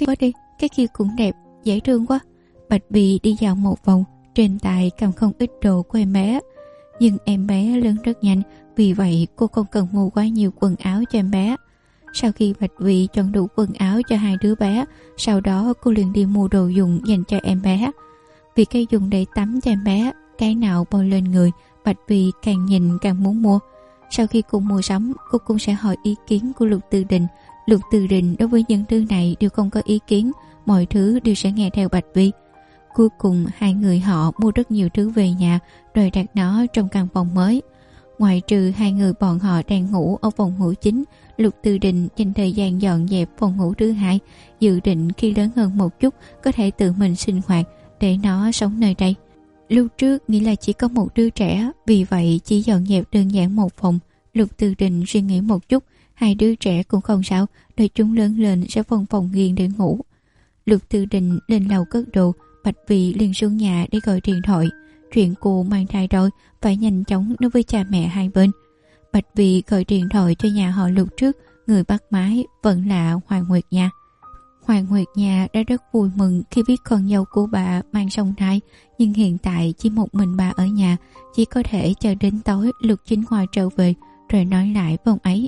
Cái kia cũng đẹp, dễ thương quá. Bạch Vì đi dạo một vòng, trên tay cầm không ít đồ của em bé. Nhưng em bé lớn rất nhanh, vì vậy cô không cần mua quá nhiều quần áo cho em bé. Sau khi Bạch Vì chọn đủ quần áo cho hai đứa bé, sau đó cô liền đi mua đồ dùng dành cho em bé. Vì cái dùng để tắm cho em bé, cái nào bôi lên người, Bạch Vì càng nhìn càng muốn mua. Sau khi cô mua sắm, cô cũng sẽ hỏi ý kiến của Lục Tư Đình. Lục Tư Đình đối với những thứ này đều không có ý kiến, mọi thứ đều sẽ nghe theo Bạch Vi. Cuối cùng hai người họ mua rất nhiều thứ về nhà rồi đặt nó trong căn phòng mới. Ngoại trừ hai người bọn họ đang ngủ ở phòng ngủ chính, Lục Tư Đình dành thời gian dọn dẹp phòng ngủ thứ hai, dự định khi lớn hơn một chút có thể tự mình sinh hoạt để nó sống nơi đây. Lúc trước nghĩ là chỉ có một đứa trẻ, vì vậy chỉ dọn dẹp đơn giản một phòng. Lục Tư Đình suy nghĩ một chút, hai đứa trẻ cũng không sao, đợi chúng lớn lên sẽ phân phòng riêng để ngủ. Lục Tư Đình lên lầu cất đồ, Bạch Vi liền xuống nhà để gọi điện thoại. Chuyện cô mang thai rồi, phải nhanh chóng nói với cha mẹ hai bên. Bạch Vi gọi điện thoại cho nhà họ Lục trước, người bắt máy vẫn là Hoàng Nguyệt Nha. Hoàng Nguyệt Nha đã rất vui mừng khi biết con dâu của bà mang song thai, nhưng hiện tại chỉ một mình bà ở nhà, chỉ có thể chờ đến tối Lục Chính Hoa trở về rồi nói lại với ông ấy.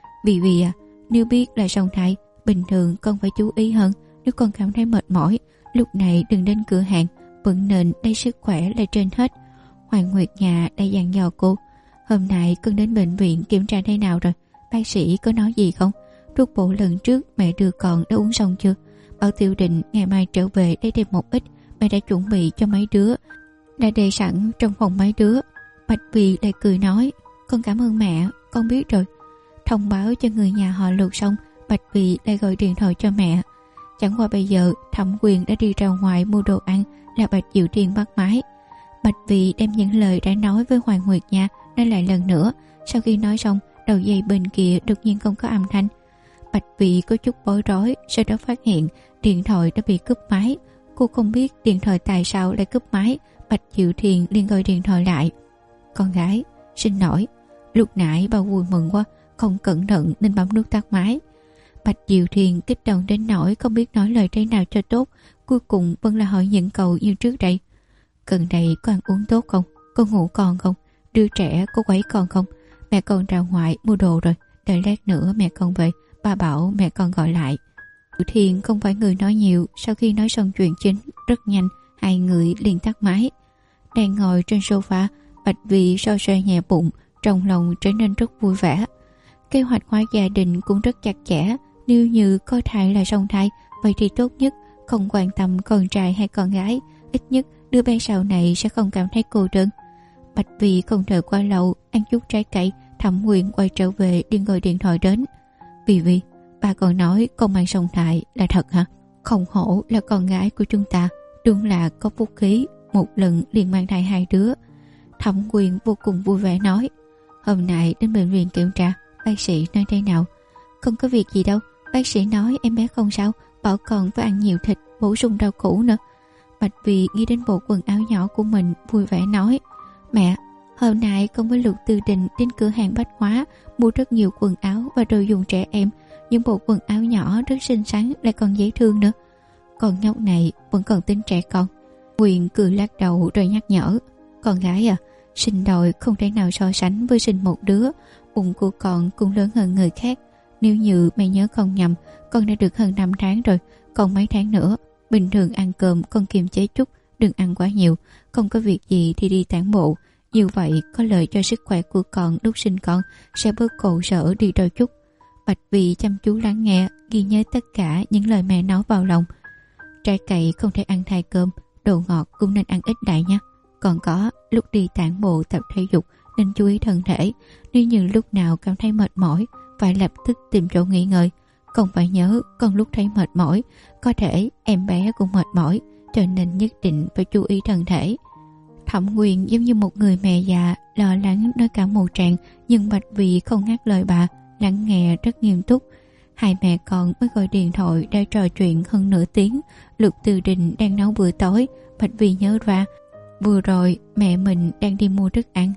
Vì à, nếu biết là song thai, bình thường con phải chú ý hơn. Nếu con cảm thấy mệt mỏi, lúc này đừng đến cửa hàng, vẫn nên lấy sức khỏe là trên hết. Hoàng Nguyệt Nha đã dặn dò cô. Hôm nay con đến bệnh viện kiểm tra thế nào rồi? Bác sĩ có nói gì không? Thuốc bổ lần trước mẹ đưa con đã uống xong chưa? Bảo Tiểu Định ngày mai trở về để đem một ít, mẹ đã chuẩn bị cho mấy đứa, đã để sẵn trong phòng mấy đứa. Bạch Vi lại cười nói, con cảm ơn mẹ, con biết rồi. Thông báo cho người nhà họ Lục xong, Bạch Vi lại gọi điện thoại cho mẹ. Chẳng qua bây giờ Thẩm Quyền đã đi ra ngoài mua đồ ăn, là Bạch Diệu Thiên bắt máy. Bạch Vi đem những lời đã nói với Hoàng Nguyệt Nha nói lại lần nữa. Sau khi nói xong, đầu dây bên kia đột nhiên không có âm thanh. Bạch Vi có chút bối rối, sau đó phát hiện điện thoại đã bị cúp máy. Cô không biết điện thoại tại sao lại cúp máy. Bạch Diệu Thiên liền gọi điện thoại lại. Con gái, xin lỗi, lúc nãy bà vui mừng quá, không cẩn thận nên bấm nút tắt máy. Bạch Diệu Thiên kích động đến nỗi không biết nói lời thế nào cho tốt, cuối cùng vẫn là hỏi những câu như trước đây. Gần đây có ăn uống tốt không? Có ngủ còn không? Đứa trẻ có quấy con không? Mẹ con ra ngoài mua đồ rồi, đợi lát nữa mẹ con về, ba bảo mẹ con gọi lại. Diệu Thiên không phải người nói nhiều, sau khi nói xong chuyện chính, rất nhanh hai người liền tắt máy. Đang ngồi trên sofa, Bạch Vi so xoa nhẹ bụng, trong lòng trở nên rất vui vẻ. Kế hoạch hóa gia đình cũng rất chặt chẽ. Nếu như có thai là song thai, vậy thì tốt nhất không quan tâm con trai hay con gái, ít nhất đứa bé sau này sẽ không cảm thấy cô đơn. Bạch Vi không đợi quá lâu, ăn chút trái cây, Thẩm Quyền quay trở về liền gọi điện thoại đến. Vi, bà còn nói con mang song thai là thật hả? Không hổ là con gái của chúng ta, đúng là có phúc khí, một lần liền mang thai hai đứa. Thẩm Quyền vô cùng vui vẻ nói, hôm nay đến bệnh viện kiểm tra, bác sĩ nói thế nào? Không có việc gì đâu, bác sĩ nói em bé không sao, bảo còn phải ăn nhiều thịt, bổ sung rau củ nữa. Bạch Vi nghĩ đến bộ quần áo nhỏ của mình, vui vẻ nói, mẹ, hôm nay con với Lục Tư Đình đến cửa hàng bách hóa mua rất nhiều quần áo và đồ dùng trẻ em, những bộ quần áo nhỏ rất xinh xắn lại còn dễ thương nữa. Con nhóc này vẫn còn tính trẻ con. Quyền cười lắc đầu rồi nhắc nhở, con gái à, sinh đôi không thể nào so sánh với sinh một đứa, bụng của con cũng lớn hơn người khác. Nếu như mẹ nhớ không nhầm, con đã được hơn 5 tháng rồi, còn mấy tháng nữa. Bình thường ăn cơm con kiềm chế chút, đừng ăn quá nhiều, không có việc gì thì đi tản bộ. Như vậy có lợi cho sức khỏe của con lúc sinh con, sẽ bớt khổ sở đi đôi chút. Bạch Vi chăm chú lắng nghe, ghi nhớ tất cả những lời mẹ nói vào lòng. Trái cây không thể ăn thay cơm, đồ ngọt cũng nên ăn ít lại nha. Còn có, lúc đi tản bộ tập thể dục nên chú ý thân thể. Nếu như lúc nào cảm thấy mệt mỏi, phải lập tức tìm chỗ nghỉ ngơi. Còn phải nhớ, con lúc thấy mệt mỏi, có thể em bé cũng mệt mỏi, cho nên nhất định phải chú ý thân thể. Thẩm Quyền giống như một người mẹ già, lo lắng nói cả một tràng, nhưng Bạch Vi không ngắt lời bà, lắng nghe rất nghiêm túc. Hai mẹ con mới gọi điện thoại đã trò chuyện hơn nửa tiếng. Lục Tư Đình đang nấu bữa tối, Bạch Vi nhớ ra vừa rồi mẹ mình đang đi mua thức ăn.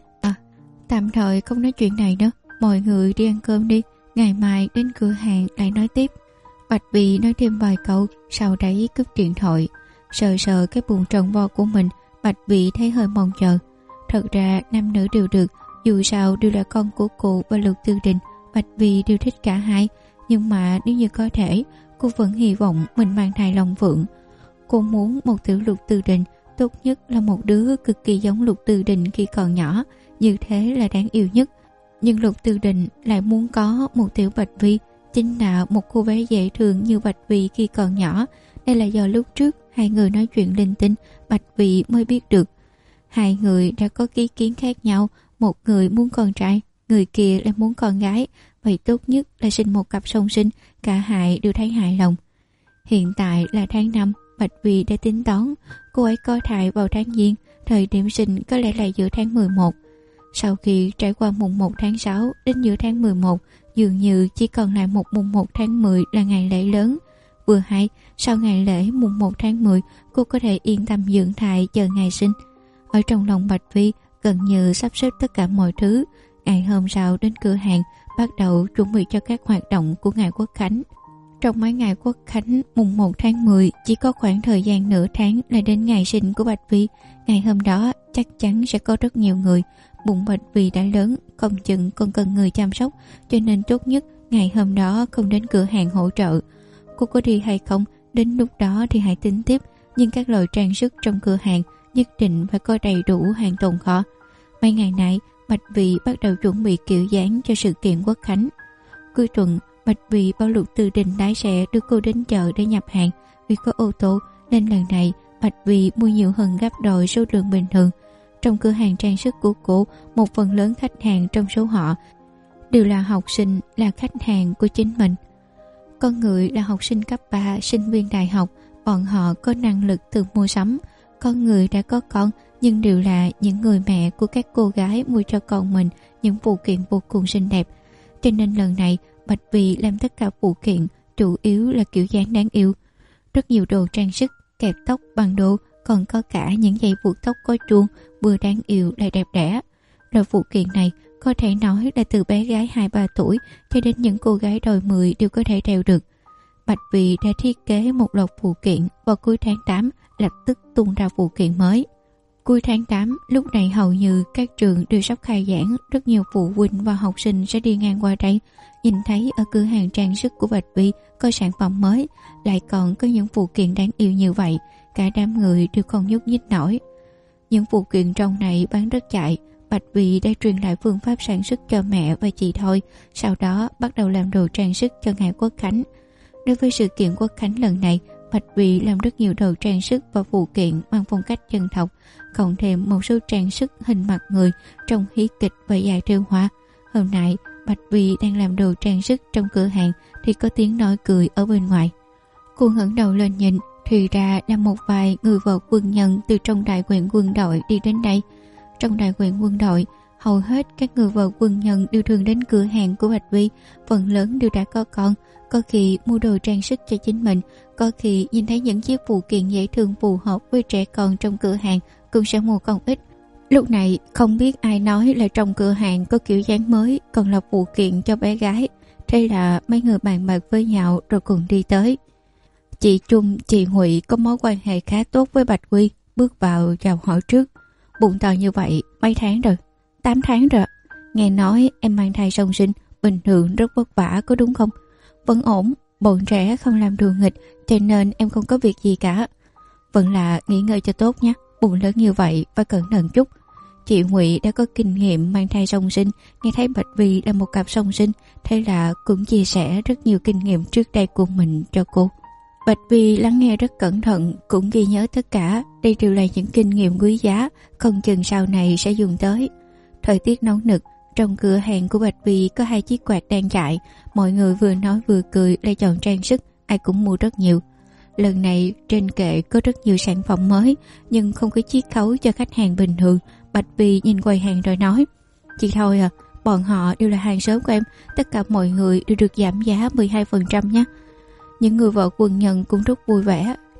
Tạm thời không nói chuyện này nữa, mọi người đi ăn cơm đi, ngày mai đến cửa hàng lại nói tiếp. Bạch Vy nói thêm vài câu, sau đấy cúp điện thoại. Sờ sờ cái bụng tròn vo của mình, Bạch Vy thấy hơi mong chờ. Thật ra nam nữ đều được, dù sao đều là con của cụ và Lục Tư Đình. Bạch Vy đều thích cả hai, nhưng mà nếu như có thể, cô vẫn hy vọng mình mang thai Long Phượng. Cô muốn một tiểu Lục Tư Đình, tốt nhất là một đứa cực kỳ giống Lục Tư Đình khi còn nhỏ, như thế là đáng yêu nhất. Nhưng Lục Tư Đình lại muốn có một tiểu Bạch Vy, chính là một cô bé dễ thương như Bạch Vy khi còn nhỏ. Đây là do lúc trước hai người nói chuyện linh tinh, Bạch Vy mới biết được. Hai người đã có ý kiến khác nhau, một người muốn con trai, người kia lại muốn con gái. Vậy tốt nhất là sinh một cặp song sinh, cả hai đều thấy hài lòng. Hiện tại là tháng 5, Bạch Vy đã tính toán cô ấy có thai vào tháng Giêng, thời điểm sinh có lẽ là giữa tháng 11. Sau khi trải qua mùng 1 tháng 6 đến giữa tháng 11, dường như chỉ còn lại một mùng 1 tháng 10 là ngày lễ lớn. Vừa hay, sau ngày lễ mùng 1 tháng 10, cô có thể yên tâm dưỡng thai chờ ngày sinh. Ở trong lòng Bạch Vy gần như sắp xếp tất cả mọi thứ. Ngày hôm sau đến cửa hàng, bắt đầu chuẩn bị cho các hoạt động của ngày Quốc Khánh. Trong mấy ngày Quốc Khánh mùng 1 tháng 10 chỉ có khoảng thời gian nửa tháng là đến ngày sinh của Bạch Vy. Ngày hôm đó chắc chắn sẽ có rất nhiều người. Bụng Bạch Vy đã lớn, không chừng còn cần người chăm sóc, cho nên tốt nhất ngày hôm đó không đến cửa hàng hỗ trợ. Cô có đi hay không, đến lúc đó thì hãy tính tiếp, nhưng các loại trang sức trong cửa hàng nhất định phải có đầy đủ hàng tồn kho. Mấy ngày nay, Bạch Vy bắt đầu chuẩn bị kiểu dáng cho sự kiện Quốc Khánh. Cuối tuần, Bạch Vy bảo Lục Tư Đình lái xe đưa cô đến chợ để nhập hàng. Vì có ô tô nên lần này Bạch Vy mua nhiều hơn gấp đôi số lượng bình thường. Trong cửa hàng trang sức của cô, một phần lớn khách hàng trong số họ đều là học sinh, là khách hàng của chính mình. Con người là học sinh cấp 3, sinh viên đại học, bọn họ có năng lực tự mua sắm. Con người đã có con, nhưng đều là những người mẹ của các cô gái mua cho con mình những phụ kiện vô cùng xinh đẹp. Cho nên lần này, Bạch Vy làm tất cả phụ kiện, chủ yếu là kiểu dáng đáng yêu. Rất nhiều đồ trang sức, kẹp tóc bằng đồ, còn có cả những dây buộc tóc có chuông, vừa đáng yêu lại đẹp đẽ. Loại phụ kiện này có thể nói là từ bé gái 2-3 tuổi cho đến những cô gái đôi 10 đều có thể đeo được. Bạch Vy đã thiết kế một loạt phụ kiện, vào cuối tháng 8 lập tức tung ra phụ kiện mới. Cuối tháng 8, lúc này hầu như các trường đều sắp khai giảng, rất nhiều phụ huynh và học sinh sẽ đi ngang qua đây, nhìn thấy ở cửa hàng trang sức của Bạch Vy có sản phẩm mới, lại còn có những phụ kiện đáng yêu như vậy, cả đám người đều không nhúc nhích nổi. Những phụ kiện trong này bán rất chạy. Bạch Vy đã truyền lại phương pháp sản xuất cho mẹ và chị thôi, sau đó bắt đầu làm đồ trang sức cho ngày Quốc Khánh. Đối với sự kiện Quốc Khánh lần này, Bạch Vy làm rất nhiều đồ trang sức và phụ kiện mang phong cách dân tộc, cộng thêm một số trang sức hình mặt người trong hí kịch và dài trêu hoa. Hôm nay, Bạch Vy đang làm đồ trang sức trong cửa hàng thì có tiếng nói cười ở bên ngoài. Cô ngẩng đầu lên nhìn, thì ra là một vài người vợ quân nhân từ trong đại quyện quân đội đi đến đây. Trong đại quyện quân đội, hầu hết các người vợ quân nhân đều thường đến cửa hàng của Bạch Vy, phần lớn đều đã có con, có khi mua đồ trang sức cho chính mình, có khi nhìn thấy những chiếc phụ kiện dễ thương phù hợp với trẻ con trong cửa hàng cũng sẽ mua không ít. Lúc này không biết ai nói là trong cửa hàng có kiểu dáng mới, còn là phụ kiện cho bé gái. Thế là mấy người bàn bạc với nhau rồi cùng đi tới. Chị Trung, chị Huệ có mối quan hệ khá tốt với Bạch Vy, bước vào chào hỏi trước. Bụng to như vậy mấy tháng rồi? 8 tháng rồi. Nghe nói em mang thai song sinh, bình thường rất vất vả có đúng không? Vẫn ổn, bọn trẻ không làm đùa nghịch, cho nên em không có việc gì cả. Vẫn là nghỉ ngơi cho tốt nhé, bụng lớn như vậy phải cẩn thận chút. Chị Huệ đã có kinh nghiệm mang thai song sinh, nghe thấy Bạch Vy là một cặp song sinh, thế là cũng chia sẻ rất nhiều kinh nghiệm trước đây của mình cho cô. Bạch Vy lắng nghe rất cẩn thận, cũng ghi nhớ tất cả. Đây đều là những kinh nghiệm quý giá, không chừng sau này sẽ dùng tới. Thời tiết nóng nực, trong cửa hàng của Bạch Vy có 2 chiếc quạt đang chạy. Mọi người vừa nói vừa cười lại chọn trang sức, ai cũng mua rất nhiều. Lần này trên kệ có rất nhiều sản phẩm mới, nhưng không có chiết khấu cho khách hàng bình thường. Bạch Vy nhìn quầy hàng rồi nói: "Chị thôi à, bọn họ đều là hàng xóm của em, tất cả mọi người đều được giảm giá 12% nhé." Những người vợ quân nhân cũng rất vui vẻ,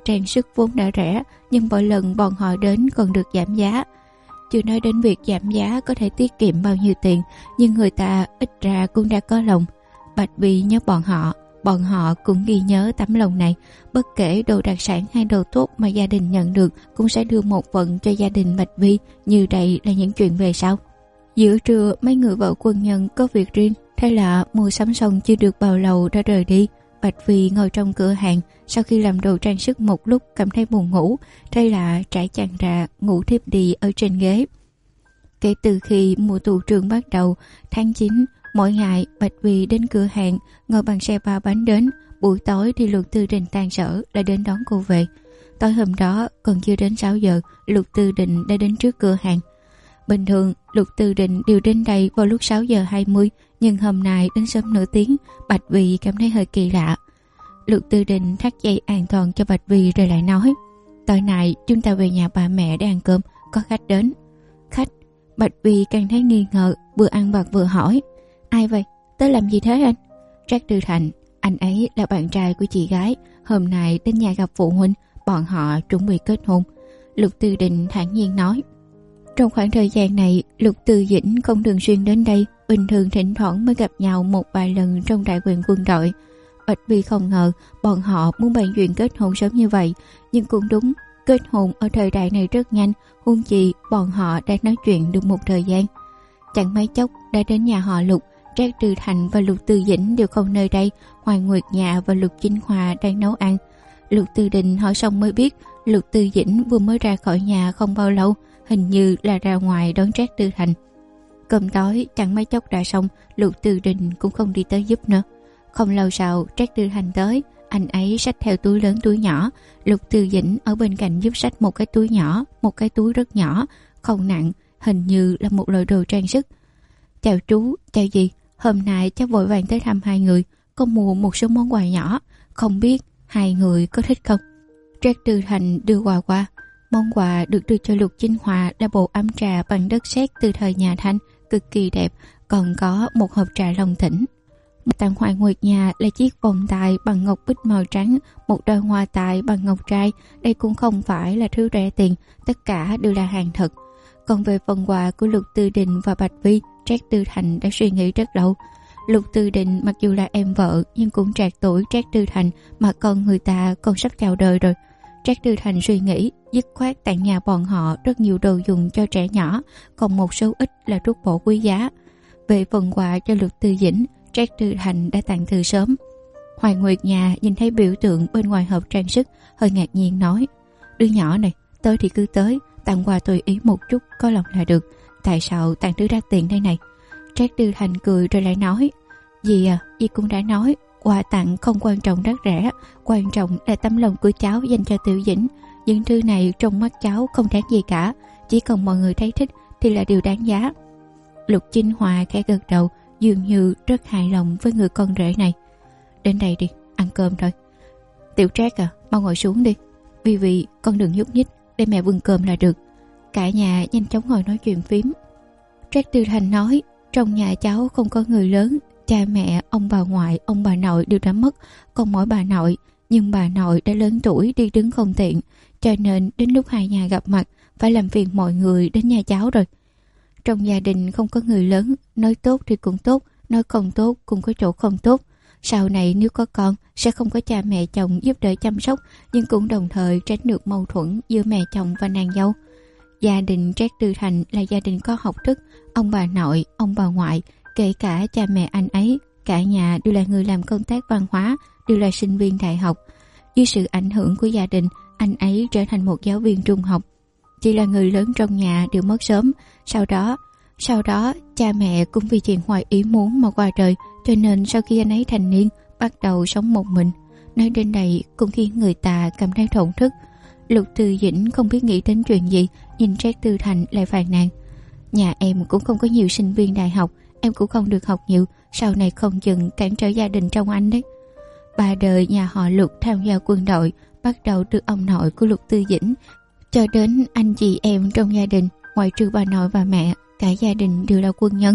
trang sức vốn đã rẻ, nhưng mỗi lần bọn họ đến còn được giảm giá. Chưa nói đến việc giảm giá có thể tiết kiệm bao nhiêu tiền, nhưng người ta ít ra cũng đã có lòng. Bạch Vi nhớ bọn họ cũng ghi nhớ tấm lòng này. Bất kể đồ đặc sản hay đồ tốt mà gia đình nhận được cũng sẽ đưa một phần cho gia đình Bạch Vi. Như đây là những chuyện về sau. Giữa trưa mấy người vợ quân nhân có việc riêng, thế là mua sắm xong chưa được bao lâu đã rời đi. Bạch Vi ngồi trong cửa hàng, sau khi làm đồ trang sức một lúc cảm thấy buồn ngủ, thế là trải chăn ra ngủ thiếp đi ở trên ghế. Kể từ khi mùa tù trường bắt đầu, tháng 9, mỗi ngày Bạch Vi đến cửa hàng, ngồi bằng xe ba bánh đến. Buổi tối thì Lục Tư Đình tan sở lại đến đón cô về. Tối hôm đó còn chưa đến 6 giờ, Lục Tư Đình đã đến trước cửa hàng. Bình thường Lục Tư Đình đều đến đây vào lúc 6 giờ 20, nhưng hôm nay đến sớm nửa tiếng. Bạch Vi cảm thấy hơi kỳ lạ. Lục Tư Đình thắt dây an toàn cho Bạch Vi rồi lại nói: tối nay chúng ta về nhà bà mẹ để ăn cơm, có khách đến. Khách? Bạch Vi càng thấy nghi ngờ, vừa ăn bạc vừa hỏi: ai vậy? Tới làm gì thế anh? Trác Tư Thành, anh ấy là bạn trai của chị gái, hôm nay đến nhà gặp phụ huynh, bọn họ chuẩn bị kết hôn. Lục Tư Đình thản nhiên nói. Trong khoảng thời gian này, Lục Tư Dĩnh không thường xuyên đến đây, bình thường thỉnh thoảng mới gặp nhau một vài lần trong đại quyền quân đội. Bạch Vi không ngờ bọn họ muốn bàn chuyện kết hôn sớm như vậy, nhưng cũng đúng, kết hôn ở thời đại này rất nhanh, huống chi bọn họ đã nói chuyện được một thời gian. Chẳng mấy chốc đã đến nhà họ Lục. Trác Tư Thành và Lục Tư Dĩnh đều không nơi đây. Hoàng Nguyệt Nhạ và Lục Chính Hòa đang nấu ăn. Lục Tư Đình hỏi xong mới biết Lục Tư Dĩnh vừa mới ra khỏi nhà không bao lâu, hình như là ra ngoài đón Trác Tư Thành. Cơm tối chẳng mấy chốc đã xong, Lục Tư Đình cũng không đi tới giúp nữa. Không lâu sau Trác Tư Thành tới, anh ấy xách theo túi lớn túi nhỏ. Lục Tư Dĩnh ở bên cạnh giúp xách một cái túi nhỏ, một cái túi rất nhỏ, không nặng, hình như là một loại đồ trang sức. Chào chú, chào dì, hôm nay cháu vội vàng tới thăm hai người, có mua một số món quà nhỏ, không biết hai người có thích không? Trác Tư Thành đưa quà qua. Món quà được đưa cho Lục Chính Hòa là bộ ấm trà bằng đất sét từ thời nhà Thanh, cực kỳ đẹp, còn có một hộp trà Long Thỉnh. Tặng Hoàng Nguyệt Nhạ là chiếc vòng tay bằng ngọc bích màu trắng, một đôi hoa tai bằng ngọc trai. Đây cũng không phải là thứ rẻ tiền, tất cả đều là hàng thật. Còn về phần quà của Lục Tư Đình và Bạch Vi, Trác Tư Thành đã suy nghĩ rất lâu. Lục Tư Đình mặc dù là em vợ nhưng cũng trạc tuổi Trác Tư Thành, mà con người ta còn sắp chào đời rồi. Trác Tư Thành suy nghĩ dứt khoát tặng nhà bọn họ rất nhiều đồ dùng cho trẻ nhỏ, còn một số ít là trút bổ quý giá. Về phần quà cho Lục Tư Dĩnh, Trác Tư Thành đã tặng từ sớm. Hoàng Nguyệt Nhạ nhìn thấy biểu tượng bên ngoài hộp trang sức, hơi ngạc nhiên nói: đứa nhỏ này, tới thì cứ tới, tặng quà tùy ý một chút, có lòng là được. Tại sao tặng thứ đắt tiền đây này? Trác Tư Thành cười rồi lại nói: dì à, dì cũng đã nói, quà tặng không quan trọng đắt rẻ, quan trọng là tấm lòng của cháu dành cho Tiểu Dĩnh. Những thứ này trong mắt cháu không đáng gì cả, chỉ cần mọi người thấy thích thì là điều đáng giá. Lục Chính Hòa khẽ gật đầu, dường như rất hài lòng với người con rể này. Đến đây đi, ăn cơm thôi. Tiểu Trác à, mau ngồi xuống đi. Vì con đừng nhúc nhích, để mẹ bưng cơm là được. Cả nhà nhanh chóng ngồi nói chuyện phím. Trác Tư Thành nói: trong nhà cháu không có người lớn, cha mẹ, ông bà ngoại, ông bà nội đều đã mất, còn mỗi bà nội, nhưng bà nội đã lớn tuổi đi đứng không tiện, cho nên đến lúc hai nhà gặp mặt phải làm phiền mọi người đến nhà cháu rồi. Trong gia đình không có người lớn, nói tốt thì cũng tốt, nói không tốt cũng có chỗ không tốt. Sau này nếu có con sẽ không có cha mẹ chồng giúp đỡ chăm sóc, nhưng cũng đồng thời tránh được mâu thuẫn giữa mẹ chồng và nàng dâu. Gia đình Trác Tư Thành là gia đình có học thức, ông bà nội, ông bà ngoại, kể cả cha mẹ anh ấy, cả nhà đều là người làm công tác văn hóa, đều là sinh viên đại học. Dưới sự ảnh hưởng của gia đình, anh ấy trở thành một giáo viên trung học. Chỉ là người lớn trong nhà đều mất sớm. Sau đó cha mẹ cũng vì chuyện ngoài ý muốn mà qua đời, cho nên sau khi anh ấy thành niên bắt đầu sống một mình. Nói đến đây cũng khiến người ta cảm thấy thổn thức. Lục Tư Dĩnh không biết nghĩ đến chuyện gì, nhìn Trác Tư Thành lại phàn nàn: nhà em cũng không có nhiều sinh viên đại học, em cũng không được học nhiều, sau này không chừng cản trở gia đình trong anh đấy. Ba đời nhà họ Lục tham gia quân đội, bắt đầu từ ông nội của Lục Tư Dĩnh cho đến anh chị em trong gia đình, ngoại trừ bà nội và mẹ, cả gia đình đều là quân nhân.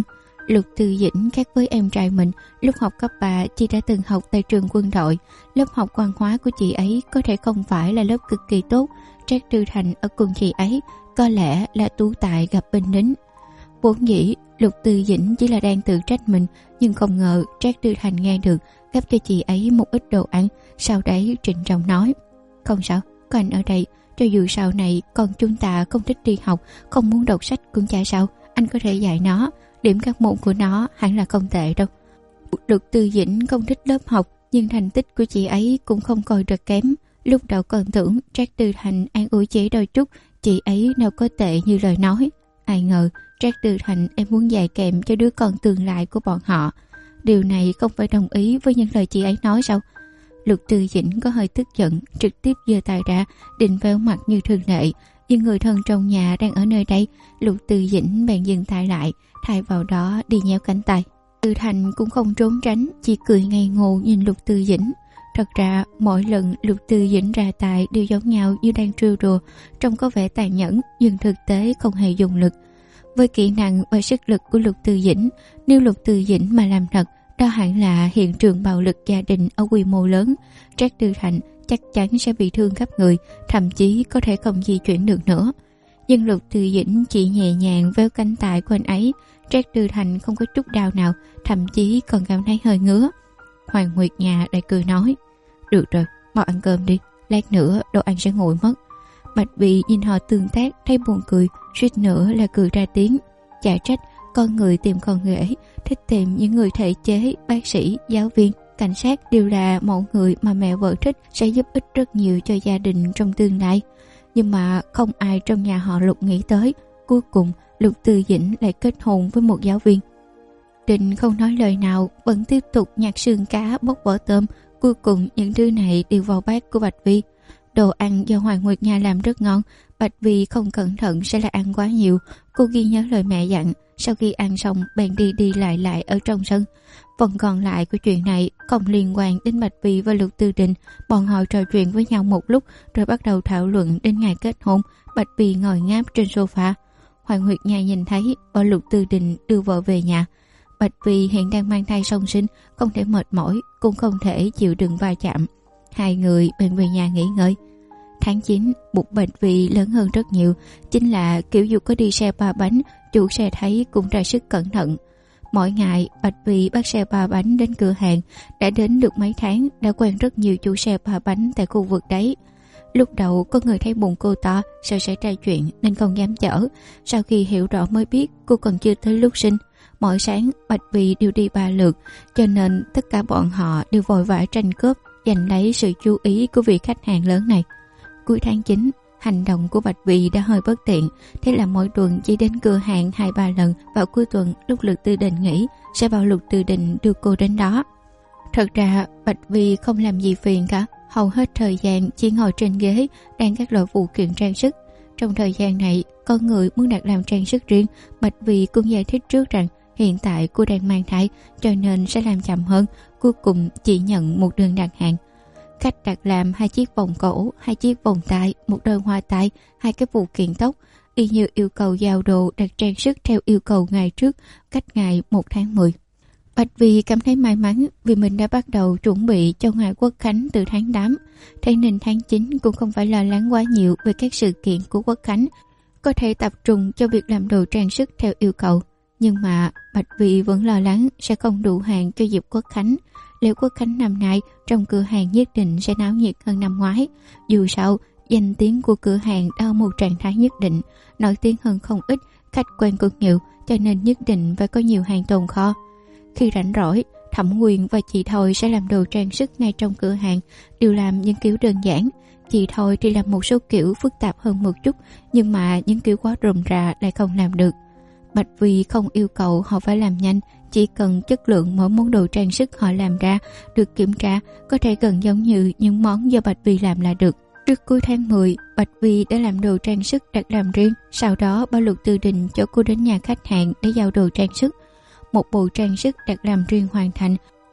Lục Tư Dĩnh khác với em trai mình, lúc học cấp 3 chị đã từng học tại trường quân đội. Lớp học văn hóa của chị ấy có thể không phải là lớp cực kỳ tốt. Trác Tư Thành ở cùng chị ấy có lẽ là tú tài gặp binh lính. Vốn dĩ Lục Tư Dĩnh chỉ là đang tự trách mình, nhưng không ngờ Trác Tư Thành nghe được, gắp cho chị ấy một ít đồ ăn, sau đấy trịnh trọng nói: "Không sao, có anh ở đây, cho dù sau này con chúng ta không thích đi học, không muốn đọc sách cũng chả sao, anh có thể dạy nó, điểm các môn của nó hẳn là không tệ đâu." Lục Tư Dĩnh không thích lớp học, nhưng thành tích của chị ấy cũng không coi được kém. Lúc đầu còn tưởng Trác Tư Thành an ủi chị đôi chút, chị ấy nào có tệ như lời nói. Ai ngờ Trác Tư Thành em muốn dạy kèm cho đứa con tương lai của bọn họ. Điều này không phải đồng ý với những lời chị ấy nói sao? Lục Tư Dĩnh có hơi tức giận, trực tiếp giơ tay ra định véo mặt như thường lệ, nhưng người thân trong nhà đang ở nơi đây. Lục Tư Dĩnh bèn dừng tay lại, thay vào đó đi nhéo cánh tay. Tư Thành cũng không trốn tránh, chỉ cười ngây ngô nhìn Lục Tư Dĩnh. Thật ra mỗi lần Lục Tư Dĩnh ra tay đều giống nhau như đang trêu đùa, trông có vẻ tàn nhẫn nhưng thực tế không hề dùng lực. Với kỹ năng và sức lực của Lục Tư Dĩnh, nếu Lục Tư Dĩnh mà làm thật, đó hẳn là hiện trường bạo lực gia đình ở quy mô lớn. Trác Tư Thành chắc chắn sẽ bị thương khắp người, thậm chí có thể không di chuyển được nữa. Nhưng Lục Tư Dĩnh chỉ nhẹ nhàng véo cánh tay của anh ấy, Trác Tư Thành không có chút đau nào, thậm chí còn cảm thấy hơi ngứa. Hoàng Nguyệt Nhà lại cười nói: "Được rồi, mau ăn cơm đi, lát nữa đồ ăn sẽ nguội mất." Bạch Vì nhìn họ tương tác thấy buồn cười, suýt nữa là cười ra tiếng. Chả trách con người tìm con rể, thích tìm những người thể chế, bác sĩ, giáo viên, cảnh sát đều là mẫu người mà mẹ vợ thích, sẽ giúp ích rất nhiều cho gia đình trong tương lai. Nhưng mà không ai trong nhà họ Lục nghĩ tới, cuối cùng Lục Tư Dĩnh lại kết hôn với một giáo viên. Định không nói lời nào, vẫn tiếp tục nhặt xương cá bóc vỏ tôm. Cuối cùng những thứ này đều vào bát của Bạch Vi. Đồ ăn do Hoàng Nguyệt Nha làm rất ngon, Bạch Vi không cẩn thận sẽ là ăn quá nhiều. Cô ghi nhớ lời mẹ dặn, sau khi ăn xong bèn đi lại ở trong sân. Phần còn lại của chuyện này không liên quan đến Bạch Vi và Lục Tư Đình. Bọn họ trò chuyện với nhau một lúc rồi bắt đầu thảo luận đến ngày kết hôn. Bạch Vi ngồi ngáp trên sofa. Hoàng Nguyệt Nha nhìn thấy bảo Lục Tư Đình đưa vợ về nhà. Bạch Vi hiện đang mang thai song sinh, không thể mệt mỏi, cũng không thể chịu đựng va chạm. Hai người bèn về nhà nghỉ ngơi. Tháng 9, bụng Bạch Vi lớn hơn rất nhiều, chính là kiểu dù có đi xe 3 bánh, chủ xe thấy cũng ra sức cẩn thận. Mỗi ngày Bạch Vi bắt xe 3 bánh đến cửa hàng, đã đến được mấy tháng, đã quen rất nhiều chủ xe 3 bánh tại khu vực đấy. Lúc đầu có người thấy bụng cô to, sợ xảy ra chuyện nên không dám chở. Sau khi hiểu rõ mới biết cô còn chưa tới lúc sinh. Mỗi sáng Bạch Vi đều đi 3 lượt, cho nên tất cả bọn họ đều vội vã tranh cướp, giành lấy sự chú ý của vị khách hàng lớn này. Cuối tháng 9, hành động của Bạch Vi đã hơi bất tiện, thế là mỗi tuần chỉ đến cửa hàng 2-3 lần. Vào cuối tuần lúc Lục Tư Đình nghỉ, sẽ bảo Lục Tư Đình đưa cô đến đó. Thật ra Bạch Vi không làm gì phiền cả, hầu hết thời gian chỉ ngồi trên ghế đang các loại phụ kiện trang sức. Trong thời gian này, có người muốn đặt làm trang sức riêng. Bạch Vi cũng giải thích trước rằng hiện tại cô đang mang thai, cho nên sẽ làm chậm hơn. Cuối cùng chỉ nhận một đơn đặt hàng. Khách đặt làm 2 chiếc vòng cổ, 2 chiếc vòng tai, một đôi hoa tai, 2 cái phụ kiện tóc, y như yêu cầu giao đồ đặt trang sức theo yêu cầu ngày trước, cách ngày 1 tháng 10. Bạch Vi cảm thấy may mắn vì mình đã bắt đầu chuẩn bị cho ngày Quốc Khánh từ tháng 8, thế nên tháng 9 cũng không phải lo lắng quá nhiều về các sự kiện của Quốc Khánh, có thể tập trung cho việc làm đồ trang sức theo yêu cầu. Nhưng mà Bạch Vi vẫn lo lắng sẽ không đủ hàng cho dịp Quốc Khánh. Lễ Quốc Khánh năm nay trong cửa hàng nhất định sẽ náo nhiệt hơn năm ngoái. Dù sao, danh tiếng của cửa hàng đã ở một trạng thái nhất định, nổi tiếng hơn không ít, khách quen cũng nhiều, cho nên nhất định phải có nhiều hàng tồn kho. Khi rảnh rỗi, Thẩm Quyền và chị Thôi sẽ làm đồ trang sức ngay trong cửa hàng, đều làm những kiểu đơn giản. Chị Thôi thì làm một số kiểu phức tạp hơn một chút, nhưng mà những kiểu quá rườm rà lại không làm được. Bạch Vi không yêu cầu họ phải làm nhanh, chỉ cần chất lượng mỗi món đồ trang sức họ làm ra được kiểm tra, có thể gần giống như những món do Bạch Vi làm là được. Trước cuối tháng 10, Bạch Vi đã làm đồ trang sức đặt làm riêng, sau đó bảo Lục Tư Đình cho cô đến nhà khách hàng để giao đồ trang sức. Một bộ trang sức đặt làm riêng hoàn thành,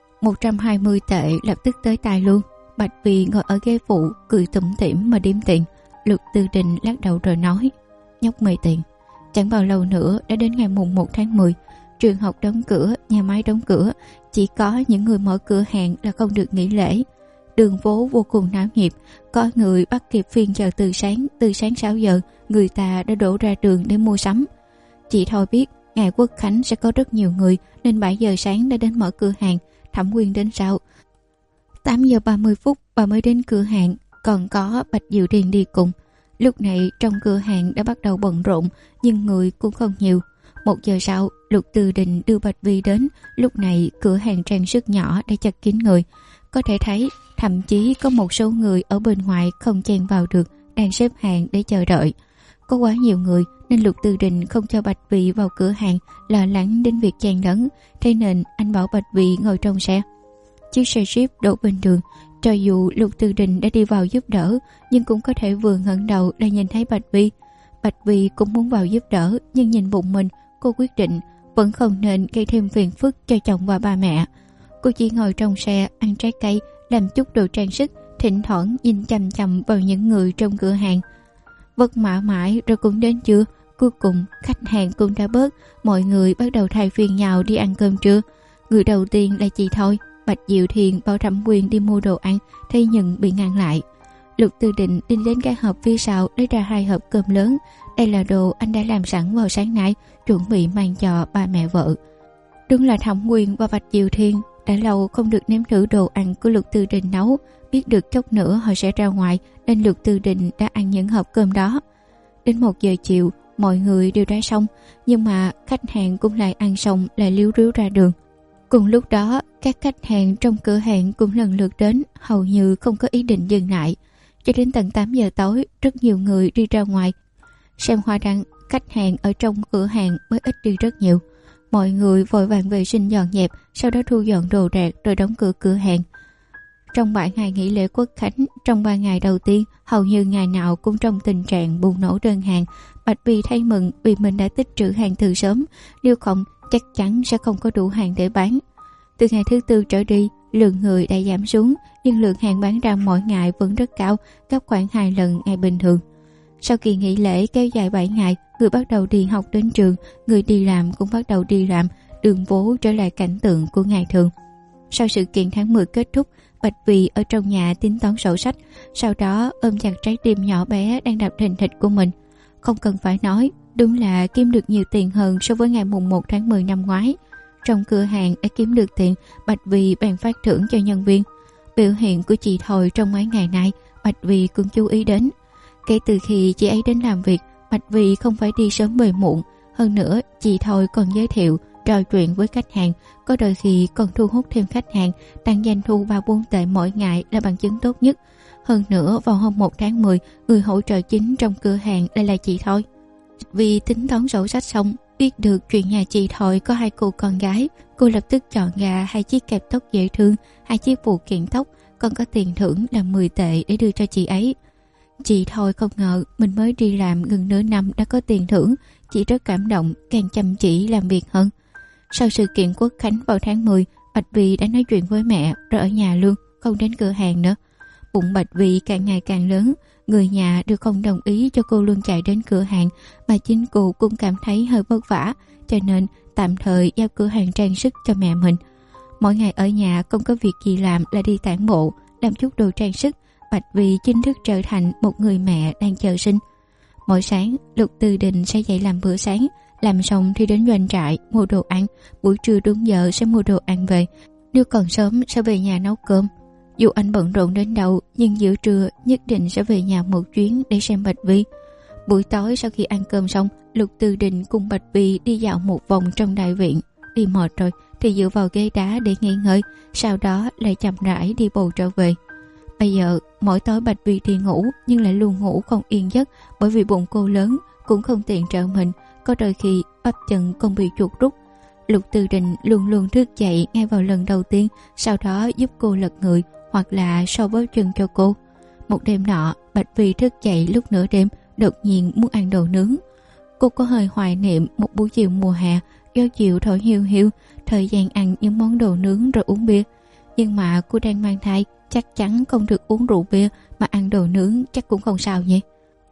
120 tệ lập tức tới tay luôn. Bạch Vi ngồi ở ghế phụ, cười tủm tỉm mà đếm tiền. Lục Tư Đình lắc đầu rồi nói: "Nhóc mê tiền." Chẳng bao lâu nữa đã đến ngày mùng 1 tháng 10. trường học đóng cửa, nhà máy đóng cửa, chỉ có những người mở cửa hàng là không được nghỉ lễ. Đường phố vô cùng náo nhiệt, có người bắt kịp phiên chợ từ sáng 6 giờ, người ta đã đổ ra đường để mua sắm. Chị Thôi biết ngày Quốc Khánh sẽ có rất nhiều người nên 7 giờ sáng đã đến mở cửa hàng. Thẩm Quyên đến sau 8 giờ 30 phút bà mới đến cửa hàng, còn có Bạch Diệu Thiền đi cùng. Lúc này trong cửa hàng đã bắt đầu bận rộn nhưng người cũng không nhiều. 1 giờ sau, Lục Từ Đình đưa Bạch Vi đến. Lúc này cửa hàng trang sức nhỏ đã chật kín người, có thể thấy thậm chí có một số người ở bên ngoài không chen vào được, đang xếp hàng để chờ đợi. Có quá nhiều người nên Lục Từ Đình không cho Bạch Vi vào cửa hàng, lo lắng đến việc chen lấn, thế nên anh bảo Bạch Vi ngồi trong xe. Chiếc xe Jeep đổ bên đường. Cho dù Lục Từ Đình đã đi vào giúp đỡ, nhưng cũng có thể vừa ngẩng đầu là nhìn thấy Bạch Vi. Bạch Vi cũng muốn vào giúp đỡ, nhưng nhìn bụng mình, cô quyết định vẫn không nên gây thêm phiền phức cho chồng và ba mẹ. Cô chỉ ngồi trong xe ăn trái cây, làm chút đồ trang sức, thỉnh thoảng nhìn chằm chằm vào những người trong cửa hàng. Vất vả mãi rồi cũng đến trưa. Cuối cùng khách hàng cũng đã bớt, mọi người bắt đầu thay phiên nhau đi ăn cơm trưa. Người đầu tiên là chị Thôi. Bạch Diệu Thiền bảo Thẩm Quyên đi mua đồ ăn, thế nhưng bị ngăn lại. Lục Từ Định đi đến cái hộp phía sau lấy ra 2 hộp cơm lớn. Đây là đồ anh đã làm sẵn vào sáng nay, chuẩn bị mang cho ba mẹ vợ. Đúng là Thẩm Quyên và Bạch Diệu Thiền đã lâu không được nếm thử đồ ăn của Lục Từ Định nấu, biết được chốc nữa họ sẽ ra ngoài nên Lục Từ Định đã ăn những hộp cơm đó. Đến 1 giờ chiều, mọi người đều đã xong, nhưng mà khách hàng cũng lại ăn xong lại líu ríu ra đường. Cùng lúc đó, các khách hàng trong cửa hàng cũng lần lượt đến, hầu như không có ý định dừng lại. Cho đến tận 8 giờ tối, rất nhiều người đi ra ngoài xem hoa đăng, khách hàng ở trong cửa hàng mới ít đi rất nhiều. Mọi người vội vàng vệ sinh dọn dẹp, sau đó thu dọn đồ đạc rồi đóng cửa cửa hàng. Trong 7 ngày nghỉ lễ Quốc Khánh, trong 3 ngày đầu tiên, hầu như ngày nào cũng trong tình trạng bùng nổ đơn hàng. Bạch Vi thấy mừng vì mình đã tích trữ hàng từ sớm, nếu không chắc chắn sẽ không có đủ hàng để bán. Từ ngày thứ 4 trở đi, lượng người đã giảm xuống, nhưng lượng hàng bán ra mỗi ngày vẫn rất cao, gấp khoảng 2 lần ngày bình thường. Sau kỳ nghỉ lễ kéo dài 7 ngày, người bắt đầu đi học đến trường, người đi làm cũng bắt đầu đi làm, đường phố trở lại cảnh tượng của ngày thường. Sau sự kiện tháng 10 kết thúc, Bạch Vi ở trong nhà tính toán sổ sách, sau đó ôm chặt trái tim nhỏ bé đang đập thình thịch của mình. Không cần phải nói, đúng là kiếm được nhiều tiền hơn so với ngày mùng 1 tháng 10 năm ngoái. Trong cửa hàng đã kiếm được tiền, Bạch Vi bèn phát thưởng cho nhân viên. Biểu hiện của chị Thôi trong mấy ngày nay, Bạch Vi cũng chú ý đến. Kể từ khi chị ấy đến làm việc, Bạch Vi không phải đi sớm về muộn. Hơn nữa, chị Thôi còn giới thiệu, trò chuyện với khách hàng, có đôi khi còn thu hút thêm khách hàng, tăng doanh thu 3-4 tệ mỗi ngày là bằng chứng tốt nhất. Hơn nữa, vào hôm 1 tháng 10, người hỗ trợ chính trong cửa hàng lại là chị Thôi. Vì tính toán sổ sách xong, biết được chuyện nhà chị Thôi có 2 cô con gái, cô lập tức chọn ra 2 chiếc kẹp tóc dễ thương, 2 chiếc phụ kiện tóc, còn có tiền thưởng là 10 tệ để đưa cho chị ấy. Chị Thôi không ngờ mình mới đi làm gần nửa năm đã có tiền thưởng, chị rất cảm động, càng chăm chỉ làm việc hơn. Sau sự kiện Quốc Khánh vào tháng 10, Bạch Vi đã nói chuyện với mẹ rồi ở nhà luôn, không đến cửa hàng nữa. Bụng Bạch Vi càng ngày càng lớn, người nhà đều không đồng ý cho cô luôn chạy đến cửa hàng, mà chính cô cũng cảm thấy hơi vất vả, cho nên tạm thời giao cửa hàng trang sức cho mẹ mình. Mỗi ngày ở nhà không có việc gì làm là đi tản bộ, làm chút đồ trang sức. Bạch Vi chính thức trở thành một người mẹ đang chờ sinh. Mỗi sáng, Lục Từ Đình sẽ dậy làm bữa sáng, làm xong thì đến doanh trại mua đồ ăn, buổi trưa đúng giờ sẽ mua đồ ăn về, nếu còn sớm sẽ về nhà nấu cơm. Dù anh bận rộn đến đâu, nhưng giữa trưa nhất định sẽ về nhà một chuyến để xem Bạch Vi. Buổi tối sau khi ăn cơm xong, Lục Từ Đình cùng Bạch Vi đi dạo một vòng trong đại viện. Đi mệt rồi thì dựa vào ghế đá để nghỉ ngơi, sau đó lại chậm rãi đi bộ trở về. Bây giờ mỗi tối Bạch Vi đi ngủ nhưng lại luôn ngủ không yên giấc, bởi vì bụng cô lớn cũng không tiện trợ mình, có đôi khi bắp chân còn bị chuột rút. Lục Từ Đình luôn luôn thức dậy ngay vào lần đầu tiên, sau đó giúp cô lật người hoặc là so bóp chân cho cô. Một đêm nọ, Bạch Vi thức dậy lúc nửa đêm, đột nhiên muốn ăn đồ nướng. Cô có hơi hoài niệm một buổi chiều mùa hè, gió chiều thổi hiu hiu, thời gian ăn những món đồ nướng rồi uống bia. Nhưng mà cô đang mang thai, chắc chắn không được uống rượu bia, mà ăn đồ nướng chắc cũng không sao nhỉ.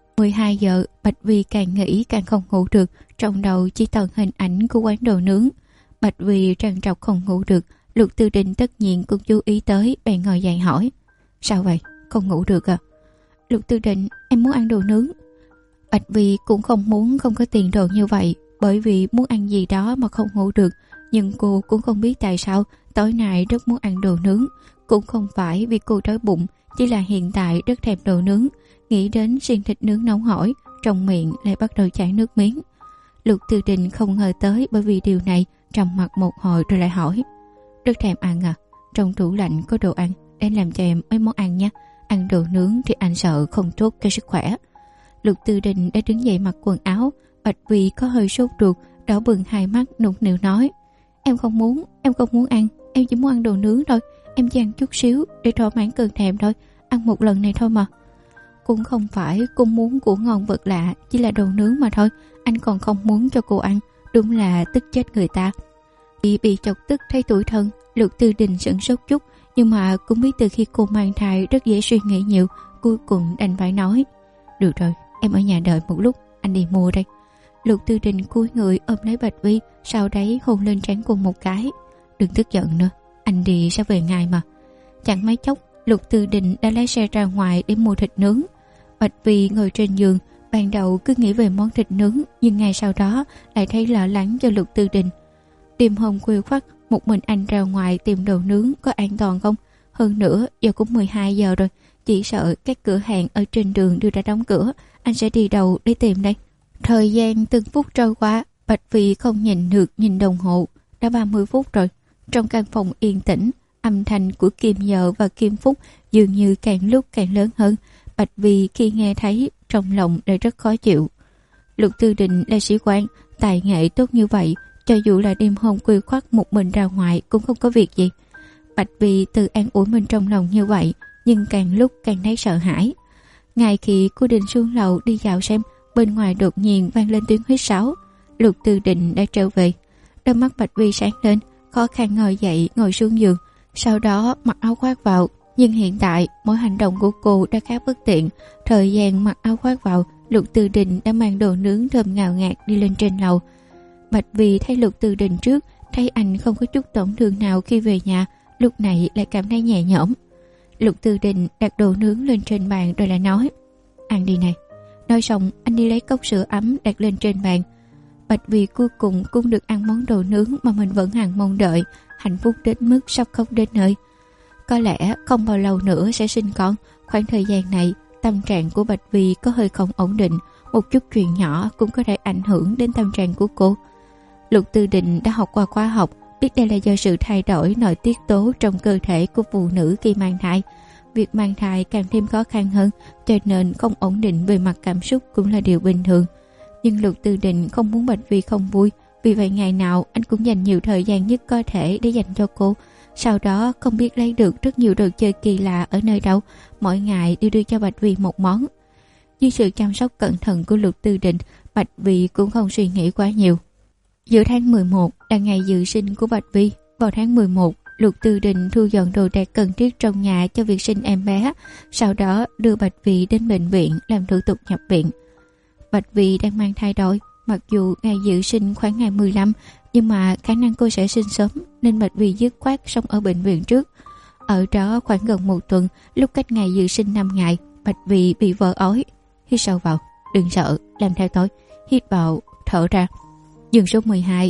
12 giờ, Bạch Vi càng nghĩ càng không ngủ được, trong đầu chỉ toàn hình ảnh của quán đồ nướng. Bạch Vì trằn trọc không ngủ được. Lục Tư Đình tất nhiên cũng chú ý tới, bèn ngồi dậy hỏi: Sao vậy, không ngủ được à? Lục Tư Đình, em muốn ăn đồ nướng. Bạch Vì cũng không muốn không có tiền đồ như vậy, bởi vì muốn ăn gì đó mà không ngủ được. Nhưng cô cũng không biết tại sao tối nay rất muốn ăn đồ nướng. Cũng không phải vì cô đói bụng, chỉ là hiện tại rất thèm đồ nướng. Nghĩ đến xiên thịt nướng nóng hổi, trong miệng lại bắt đầu chảy nước miếng. Lục Tư Đình không ngờ tới bởi vì điều này, trầm mặt một hồi rồi lại hỏi: Rất thèm ăn à? Trong tủ lạnh có đồ ăn, em làm cho em mấy món ăn nha. Ăn đồ nướng thì anh sợ không tốt cho sức khỏe. Lục Tư Đình đã đứng dậy mặc quần áo. Bạch Vì có hơi sốt ruột, đỏ bừng hai mắt, nũng nịu nói: Em không muốn ăn, em chỉ muốn ăn đồ nướng thôi. Em chỉ ăn chút xíu để thỏa mãn cơn thèm thôi, ăn một lần này thôi mà. Cũng không phải cô muốn của ngon vật lạ, chỉ là đồ nướng mà thôi. Anh còn không muốn cho cô ăn, đúng là tức chết người ta. Bị chọc tức thấy tủi thân, Lục Tư Đình sửng sốt chút, nhưng mà cũng biết từ khi cô mang thai rất dễ suy nghĩ nhiều, cuối cùng đành phải nói: Được rồi, em ở nhà đợi một lúc, anh đi mua đây. Lục Tư Đình cúi người ôm lấy Bạch Vi, sau đấy hôn lên trán cô một cái. Đừng tức giận nữa, anh đi sẽ về ngay mà. Chẳng mấy chốc, Lục Tư Đình đã lái xe ra ngoài để mua thịt nướng. Bạch Vi ngồi trên giường, ban đầu cứ nghĩ về món thịt nướng, nhưng ngay sau đó lại thấy lo lắng cho Lục Tư Đình. Đêm hôm khuya khoắt, một mình anh ra ngoài tìm đồ nướng có an toàn không? Hơn nữa, giờ cũng 12 giờ rồi, chỉ sợ các cửa hàng ở trên đường đều đã đóng cửa. Anh sẽ đi đâu để tìm đây? Thời gian từng phút trôi qua, Bạch Vi không nhìn được nhìn đồng hồ, đã 30 phút rồi. Trong căn phòng yên tĩnh, âm thanh của Kim Nhờ và Kim Phúc dường như càng lúc càng lớn hơn. Bạch Vi khi nghe thấy, trong lòng lại rất khó chịu. Lục Tư Đình là sĩ quan, tài nghệ tốt như vậy, cho dù là đêm hôm khuya khoắt một mình ra ngoài cũng không có việc gì. Bạch Vi tự an ủi mình trong lòng như vậy, nhưng càng lúc càng thấy sợ hãi. Ngay khi cô định xuống lầu đi dạo xem, bên ngoài đột nhiên vang lên tiếng huýt sáo. Lục Tư Đình đã trở về. Đôi mắt Bạch Vi sáng lên, khó khăn ngồi dậy, ngồi xuống giường, sau đó mặc áo khoác vào. Nhưng hiện tại mỗi hành động của cô đã khá bất tiện. Thời gian mặc áo khoác vào, Lục Tư Đình đã mang đồ nướng thơm ngào ngạt đi lên trên lầu. Bạch Vi thấy Lục Tư Đình trước, thấy anh không có chút tổn thương nào khi về nhà, lúc này lại cảm thấy nhẹ nhõm. Lục Tư Đình đặt đồ nướng lên trên bàn rồi lại nói: Ăn đi này. Nói xong anh đi lấy cốc sữa ấm đặt lên trên bàn. Bạch Vi cuối cùng cũng được ăn món đồ nướng mà mình vẫn hằng mong đợi, hạnh phúc đến mức sắp khóc đến nơi. Có lẽ không bao lâu nữa sẽ sinh con. Khoảng thời gian này tâm trạng của Bạch Vi có hơi không ổn định, một chút chuyện nhỏ cũng có thể ảnh hưởng đến tâm trạng của cô. Lục Tư Đình đã học qua khoa học, biết đây là do sự thay đổi nội tiết tố trong cơ thể của phụ nữ khi mang thai. Việc mang thai càng thêm khó khăn hơn, cho nên không ổn định về mặt cảm xúc cũng là điều bình thường. Nhưng Lục Tư Đình không muốn Bạch Vi không vui, vì vậy ngày nào anh cũng dành nhiều thời gian nhất có thể để dành cho cô. Sau đó không biết lấy được rất nhiều đồ chơi kỳ lạ ở nơi đâu, mỗi ngày đều đưa cho Bạch Vi một món. Dưới sự chăm sóc cẩn thận của Lục Tư Đình, Bạch Vi cũng không suy nghĩ quá nhiều. Giữa tháng 11 là ngày dự sinh của Bạch Vi. Vào tháng 11, Lục Tư Đình thu dọn đồ đạc cần thiết trong nhà cho việc sinh em bé, sau đó đưa Bạch Vi đến bệnh viện làm thủ tục nhập viện. Bạch Vi đang mang thai đôi, mặc dù ngày dự sinh khoảng ngày 15, nhưng mà khả năng cô sẽ sinh sớm nên Bạch Vi dứt khoát sống ở bệnh viện trước. Ở đó khoảng gần một tuần, lúc cách ngày dự sinh 5 ngày, Bạch Vi bị vỡ ói. Hít sâu vào, đừng sợ, làm theo tôi. Hít vào, thở ra. Giường số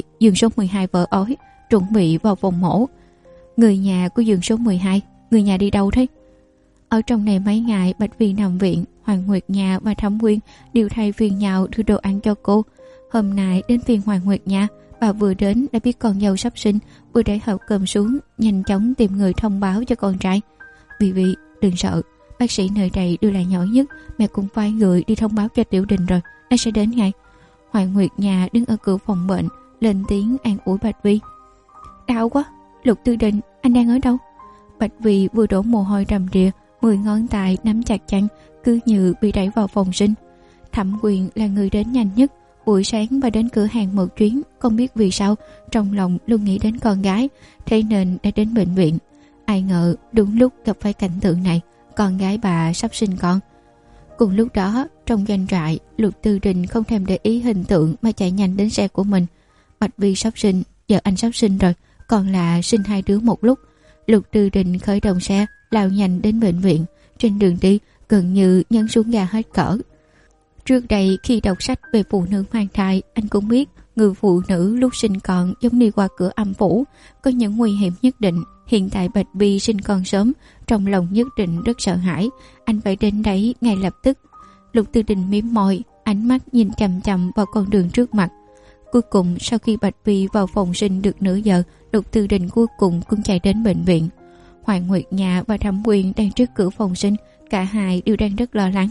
12 vỡ ói, chuẩn bị vào phòng mổ. Người nhà của giường số 12, người nhà đi đâu thế? Ở trong này mấy ngày Bạch Vi nằm viện, Hoàng Nguyệt Nha và Thẩm Nguyên đều thay phiên nhau đưa đồ ăn cho cô. Hôm nay đến phiên Hoàng Nguyệt Nha, bà vừa đến đã biết con dâu sắp sinh, vừa để hộp cơm xuống, nhanh chóng tìm người thông báo cho con trai. Vi, đừng sợ, bác sĩ nơi đây đưa lại nhỏ nhất, mẹ cũng phái người đi thông báo cho Tiểu Đình rồi, anh sẽ đến ngay. Hoàng Nguyệt Nha đứng ở cửa phòng bệnh, lên tiếng an ủi Bạch Vi. Đau quá, Lục Tư Đình, anh đang ở đâu? Bạch Vi vừa đổ mồ hôi rầm rịa, 10 ngón tay nắm chặt chăn, cứ như bị đẩy vào phòng sinh. Thẩm Quyền là người đến nhanh nhất, buổi sáng và đến cửa hàng một chuyến, không biết vì sao trong lòng luôn nghĩ đến con gái, thế nên đã đến bệnh viện. Ai ngờ đúng lúc gặp phải cảnh tượng này, con gái bà sắp sinh con. Cùng lúc đó, trong doanh trại, Lục Tư Đình không thèm để ý hình tượng mà chạy nhanh đến xe của mình. Bạch Vi sắp sinh, giờ anh sắp sinh rồi, còn là sinh 2 đứa một lúc. Lục Tư Đình khởi động xe, lao nhanh đến bệnh viện. Trên đường đi, gần như nhấn xuống ga hết cỡ. Trước đây khi đọc sách về phụ nữ mang thai, anh cũng biết người phụ nữ lúc sinh con giống đi qua cửa âm phủ, có những nguy hiểm nhất định. Hiện tại Bạch Vi sinh con sớm, trong lòng nhất định rất sợ hãi, anh phải đến đấy ngay lập tức. Lục Tư Đình mím môi, ánh mắt nhìn chằm chằm vào con đường trước mặt. Cuối cùng sau khi Bạch Vi vào phòng sinh được nửa giờ, Lục Tư Đình cuối cùng cũng chạy đến bệnh viện. Hoàng Nguyệt Nha và Thẩm Quyền đang trước cửa phòng sinh, cả hai đều đang rất lo lắng.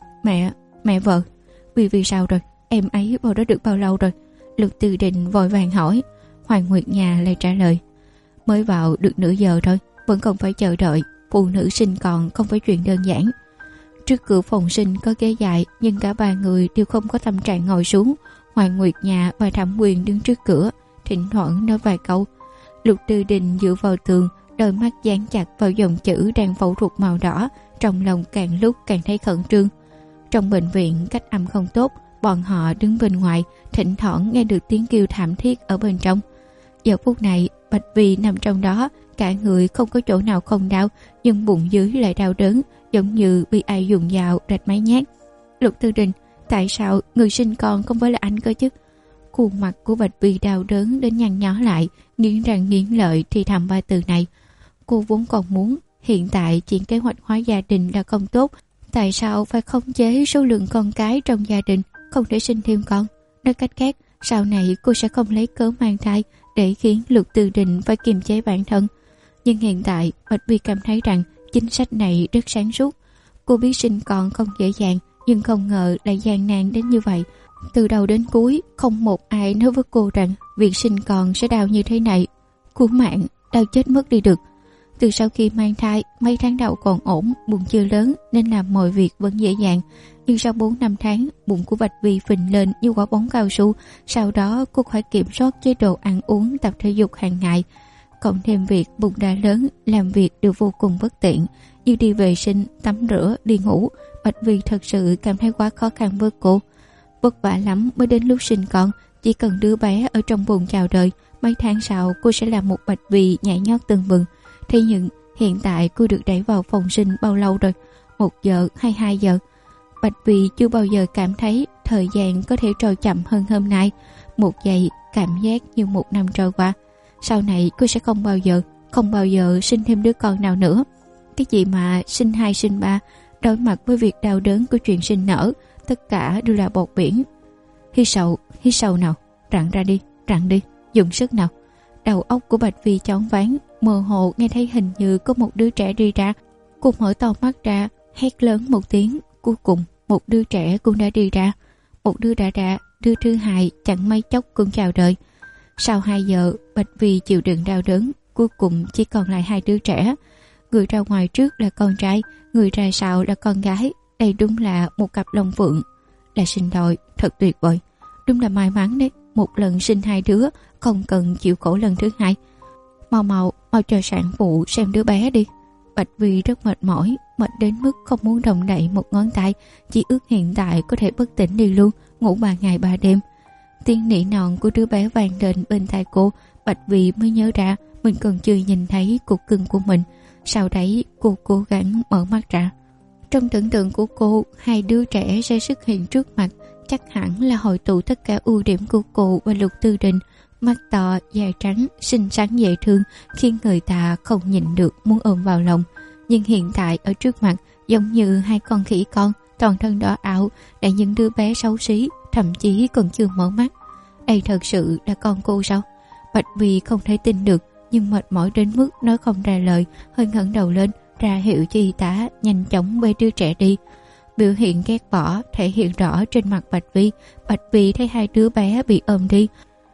Mẹ vợ, vì sao rồi? Em ấy vào đó được bao lâu rồi? Lục Tư Đình vội vàng hỏi. Hoàng Nguyệt Nha lại trả lời, mới vào được nửa giờ thôi, vẫn còn phải chờ đợi. Phụ nữ sinh còn không phải chuyện đơn giản. Trước cửa phòng sinh có ghế dài, nhưng cả ba người đều không có tâm trạng ngồi xuống. Hoàng Nguyệt Nha và Thẩm Quyền đứng trước cửa, thỉnh thoảng nói vài câu. Lục Tư Đình dựa vào tường, đôi mắt dán chặt vào dòng chữ đang phẫu thuật màu đỏ, trong lòng càng lúc càng thấy khẩn trương. Trong bệnh viện cách âm không tốt, bọn họ đứng bên ngoài, thỉnh thoảng nghe được tiếng kêu thảm thiết ở bên trong. Giờ phút này Bạch Vi nằm trong đó, cả người không có chỗ nào không đau, nhưng bụng dưới lại đau đớn, giống như bị ai dùng dao rạch mấy nhát. Lục Tư Đình, tại sao người sinh con không phải là anh cơ chứ? Khuôn mặt của Bạch Vi đau đớn đến nhăn nhó lại, nghiến răng nghiến lợi thì thầm ba từ này. Cô vốn còn muốn, hiện tại chuyện kế hoạch hóa gia đình là không tốt, tại sao phải khống chế số lượng con cái trong gia đình, không để sinh thêm con? Nói cách khác, sau này cô sẽ không lấy cớ mang thai để khiến Lục Tư Đình phải kiềm chế bản thân. Nhưng hiện tại Bạch Vi cảm thấy rằng chính sách này rất sáng suốt. Cô biết sinh con không dễ dàng, nhưng không ngờ lại gian nan đến như vậy. Từ đầu đến cuối không một ai nói với cô rằng việc sinh con sẽ đau như thế này. Cứu mạng, đau chết mất đi được. Từ sau khi mang thai, mấy tháng đầu còn ổn, bụng chưa lớn nên làm mọi việc vẫn dễ dàng. Nhưng sau 4-5 tháng, bụng của Bạch Vi phình lên như quả bóng cao su. Sau đó cô phải kiểm soát chế độ ăn uống, tập thể dục hàng ngày. Cộng thêm việc bụng đã lớn, làm việc đều vô cùng bất tiện, như đi vệ sinh, tắm rửa, đi ngủ. Bạch Vi thật sự cảm thấy quá khó khăn với cô. Vất vả lắm mới đến lúc sinh con, chỉ cần đứa bé ở trong bụng chào đời, mấy tháng sau cô sẽ là một Bạch Vi nhảy nhót tưng bừng. Thế nhưng hiện tại cô được đẩy vào phòng sinh bao lâu rồi? 1 giờ hay 2 giờ? Bạch Vi chưa bao giờ cảm thấy thời gian có thể trôi chậm hơn hôm nay. 1 giây cảm giác như 1 năm trôi qua. Sau này cô sẽ không bao giờ sinh thêm đứa con nào nữa. Cái gì mà sinh 2 sinh 3, đối mặt với việc đau đớn của chuyện sinh nở, tất cả đều là bọt biển. Hít sâu nào, rặn đi, dùng sức nào. Đầu óc của Bạch Vi choáng váng, mơ hồ nghe thấy hình như có một đứa trẻ đi ra. Cô mở to mắt ra, hét lớn một tiếng. Cuối cùng một đứa trẻ cũng đã đi ra. Một đứa đã ra, đứa thứ hai chẳng mấy chốc cũng chào đời. Sau 2 giờ, Bạch Vi chịu đựng đau đớn, cuối cùng chỉ còn lại 2 đứa trẻ. Người ra ngoài trước là con trai, người ra sau là con gái. Đây đúng là một cặp long phượng. Là sinh đôi, thật tuyệt vời. Đúng là may mắn đấy, một lần sinh 2 đứa, không cần chịu khổ lần thứ 2. Mau cho sản phụ xem đứa bé đi. Bạch Vi rất mệt mỏi, mệt đến mức không muốn động đậy một ngón tay, chỉ ước hiện tại có thể bất tỉnh đi luôn, ngủ 3 ngày 3 đêm. Tiếng nỉ non của đứa bé vang lên bên tai cô. Bạch Vi mới nhớ ra mình còn chưa nhìn thấy cục cưng của mình. Sau đấy cô cố gắng mở mắt ra. Trong tưởng tượng của cô, 2 đứa trẻ sẽ xuất hiện trước mặt, chắc hẳn là hội tụ tất cả ưu điểm của cô và Lục Tư Đình. Mắt to, da trắng, xinh xắn dễ thương, khiến người ta không nhịn được muốn ôm vào lòng. Nhưng hiện tại ở trước mặt giống như 2 con khỉ con, toàn thân đỏ ảo, là những đứa bé xấu xí, thậm chí còn chưa mở mắt. Đây thật sự là con cô sao? Bạch Vi không thể tin được, nhưng mệt mỏi đến mức nói không ra lời, hơi ngẩng đầu lên, ra hiệu cho y tá nhanh chóng bê đứa trẻ đi. Biểu hiện ghét bỏ thể hiện rõ trên mặt Bạch Vi. Bạch Vi thấy 2 đứa bé bị ôm đi,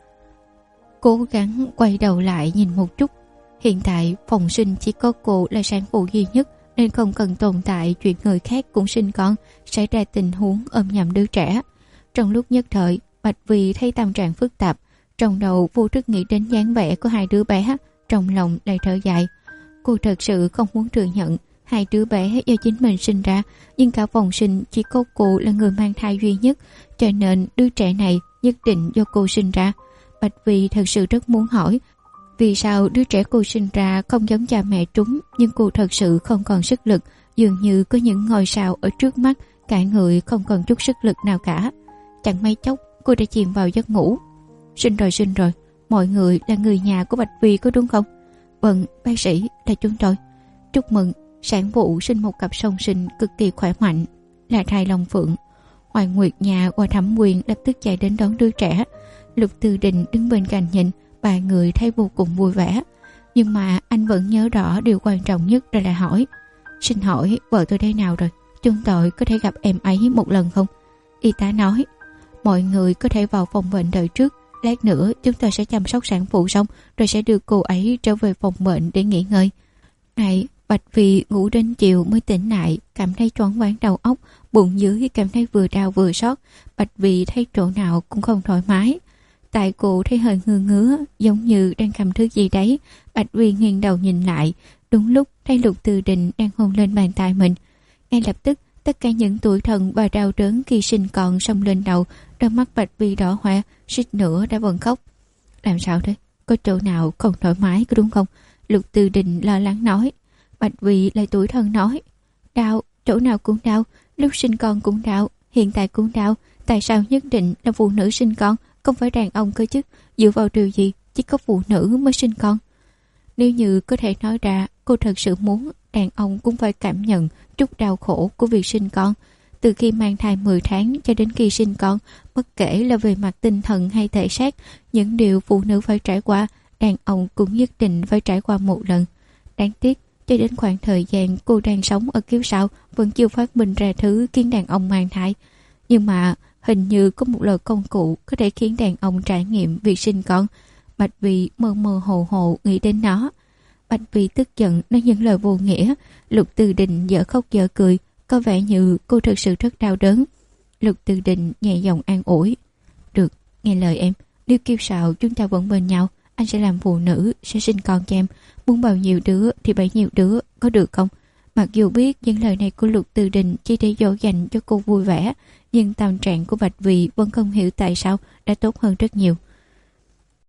cố gắng quay đầu lại nhìn một chút. Hiện tại phòng sinh chỉ có cô là sản phụ duy nhất, nên không cần tồn tại chuyện người khác cũng sinh con, xảy ra tình huống ôm nhầm đứa trẻ. Trong lúc nhất thời, Bạch Vi thấy tâm trạng phức tạp, trong đầu vô thức nghĩ đến dáng vẻ của 2 đứa bé, trong lòng lại thở dài. Cô thật sự không muốn thừa nhận 2 đứa bé do chính mình sinh ra, nhưng cả phòng sinh chỉ có cô là người mang thai duy nhất, cho nên đứa trẻ này nhất định do cô sinh ra. Bạch Vì thật sự rất muốn hỏi vì sao đứa trẻ cô sinh ra không giống cha mẹ chúng, nhưng cô thật sự không còn sức lực, dường như có những ngôi sao ở trước mắt, cả người không còn chút sức lực nào cả. Chẳng mấy chốc cô đã chìm vào giấc ngủ. Sinh rồi, mọi người là người nhà của Bạch Vì có đúng không? Vâng, bác sĩ, là chúng tôi. Chúc mừng, sản phụ sinh một cặp song sinh cực kỳ khỏe mạnh, là thai Long Phượng. Hoàng Nguyệt nhà và Thẩm Quyền lập tức chạy đến đón đứa trẻ. Lục Từ Đình đứng bên cạnh nhìn, ba người thấy vô cùng vui vẻ. Nhưng mà anh vẫn nhớ rõ điều quan trọng nhất, rồi lại hỏi: xin hỏi vợ tôi thế nào rồi? Chúng tôi có thể gặp em ấy một lần không? Y tá nói: mọi người có thể vào phòng bệnh đợi trước, lát nữa chúng tôi sẽ chăm sóc sản phụ xong rồi sẽ đưa cô ấy trở về phòng bệnh để nghỉ ngơi. Này, Bạch Vì ngủ đến chiều mới tỉnh lại, cảm thấy choáng váng đầu óc, bụng dưới cảm thấy vừa đau vừa xót. Bạch Vì thấy chỗ nào cũng không thoải mái. Tại cô thấy hơi ngứa, giống như đang cầm thứ gì đấy. Bạch Vì nghiêng đầu nhìn lại, đúng lúc thấy Lục Từ Đình đang hôn lên bàn tay mình. Ngay lập tức, tất cả những tủi thân và đau đớn khi sinh con xông lên đầu, đôi mắt Bạch Vì đỏ hoe, suýt nữa đã bật khóc. Làm sao thế? Có chỗ nào không thoải mái có đúng không? Lục Từ Đình lo lắng nói. Bạch Vì lại tủi thân nói: đau, chỗ nào cũng đau, lúc sinh con cũng đau, hiện tại cũng đau. Tại sao nhất định là phụ nữ sinh con, không phải đàn ông cơ chứ? Dựa vào điều gì chỉ có phụ nữ mới sinh con? Nếu như có thể nói ra, cô thật sự muốn đàn ông cũng phải cảm nhận chút đau khổ của việc sinh con. Từ khi mang thai 10 tháng cho đến khi sinh con, bất kể là về mặt tinh thần hay thể xác, những điều phụ nữ phải trải qua, đàn ông cũng nhất định phải trải qua một lần. Đáng tiếc, cho đến khoảng thời gian cô đang sống ở kiếp sau vẫn chưa phát minh ra thứ khiến đàn ông mang thai. Nhưng mà hình như có một loại công cụ có thể khiến đàn ông trải nghiệm việc sinh con. Bạch Vì mơ mơ hồ hồ nghĩ đến nó. Bạch Vì tức giận nói những lời vô nghĩa. Lục Từ Đình dở khóc dở cười, có vẻ như cô thực sự rất đau đớn. Lục Từ Đình nhẹ giọng an ủi: được, nghe lời em, nếu kiếp sau chúng ta vẫn bên nhau, anh sẽ làm phụ nữ, sẽ sinh con cho em. Muốn bao nhiêu đứa thì bấy nhiêu đứa, có được không? Mặc dù biết những lời này của Lục Từ Đình chỉ để dỗ dành cho cô vui vẻ, nhưng tâm trạng của Bạch Vì vẫn không hiểu tại sao đã tốt hơn rất nhiều.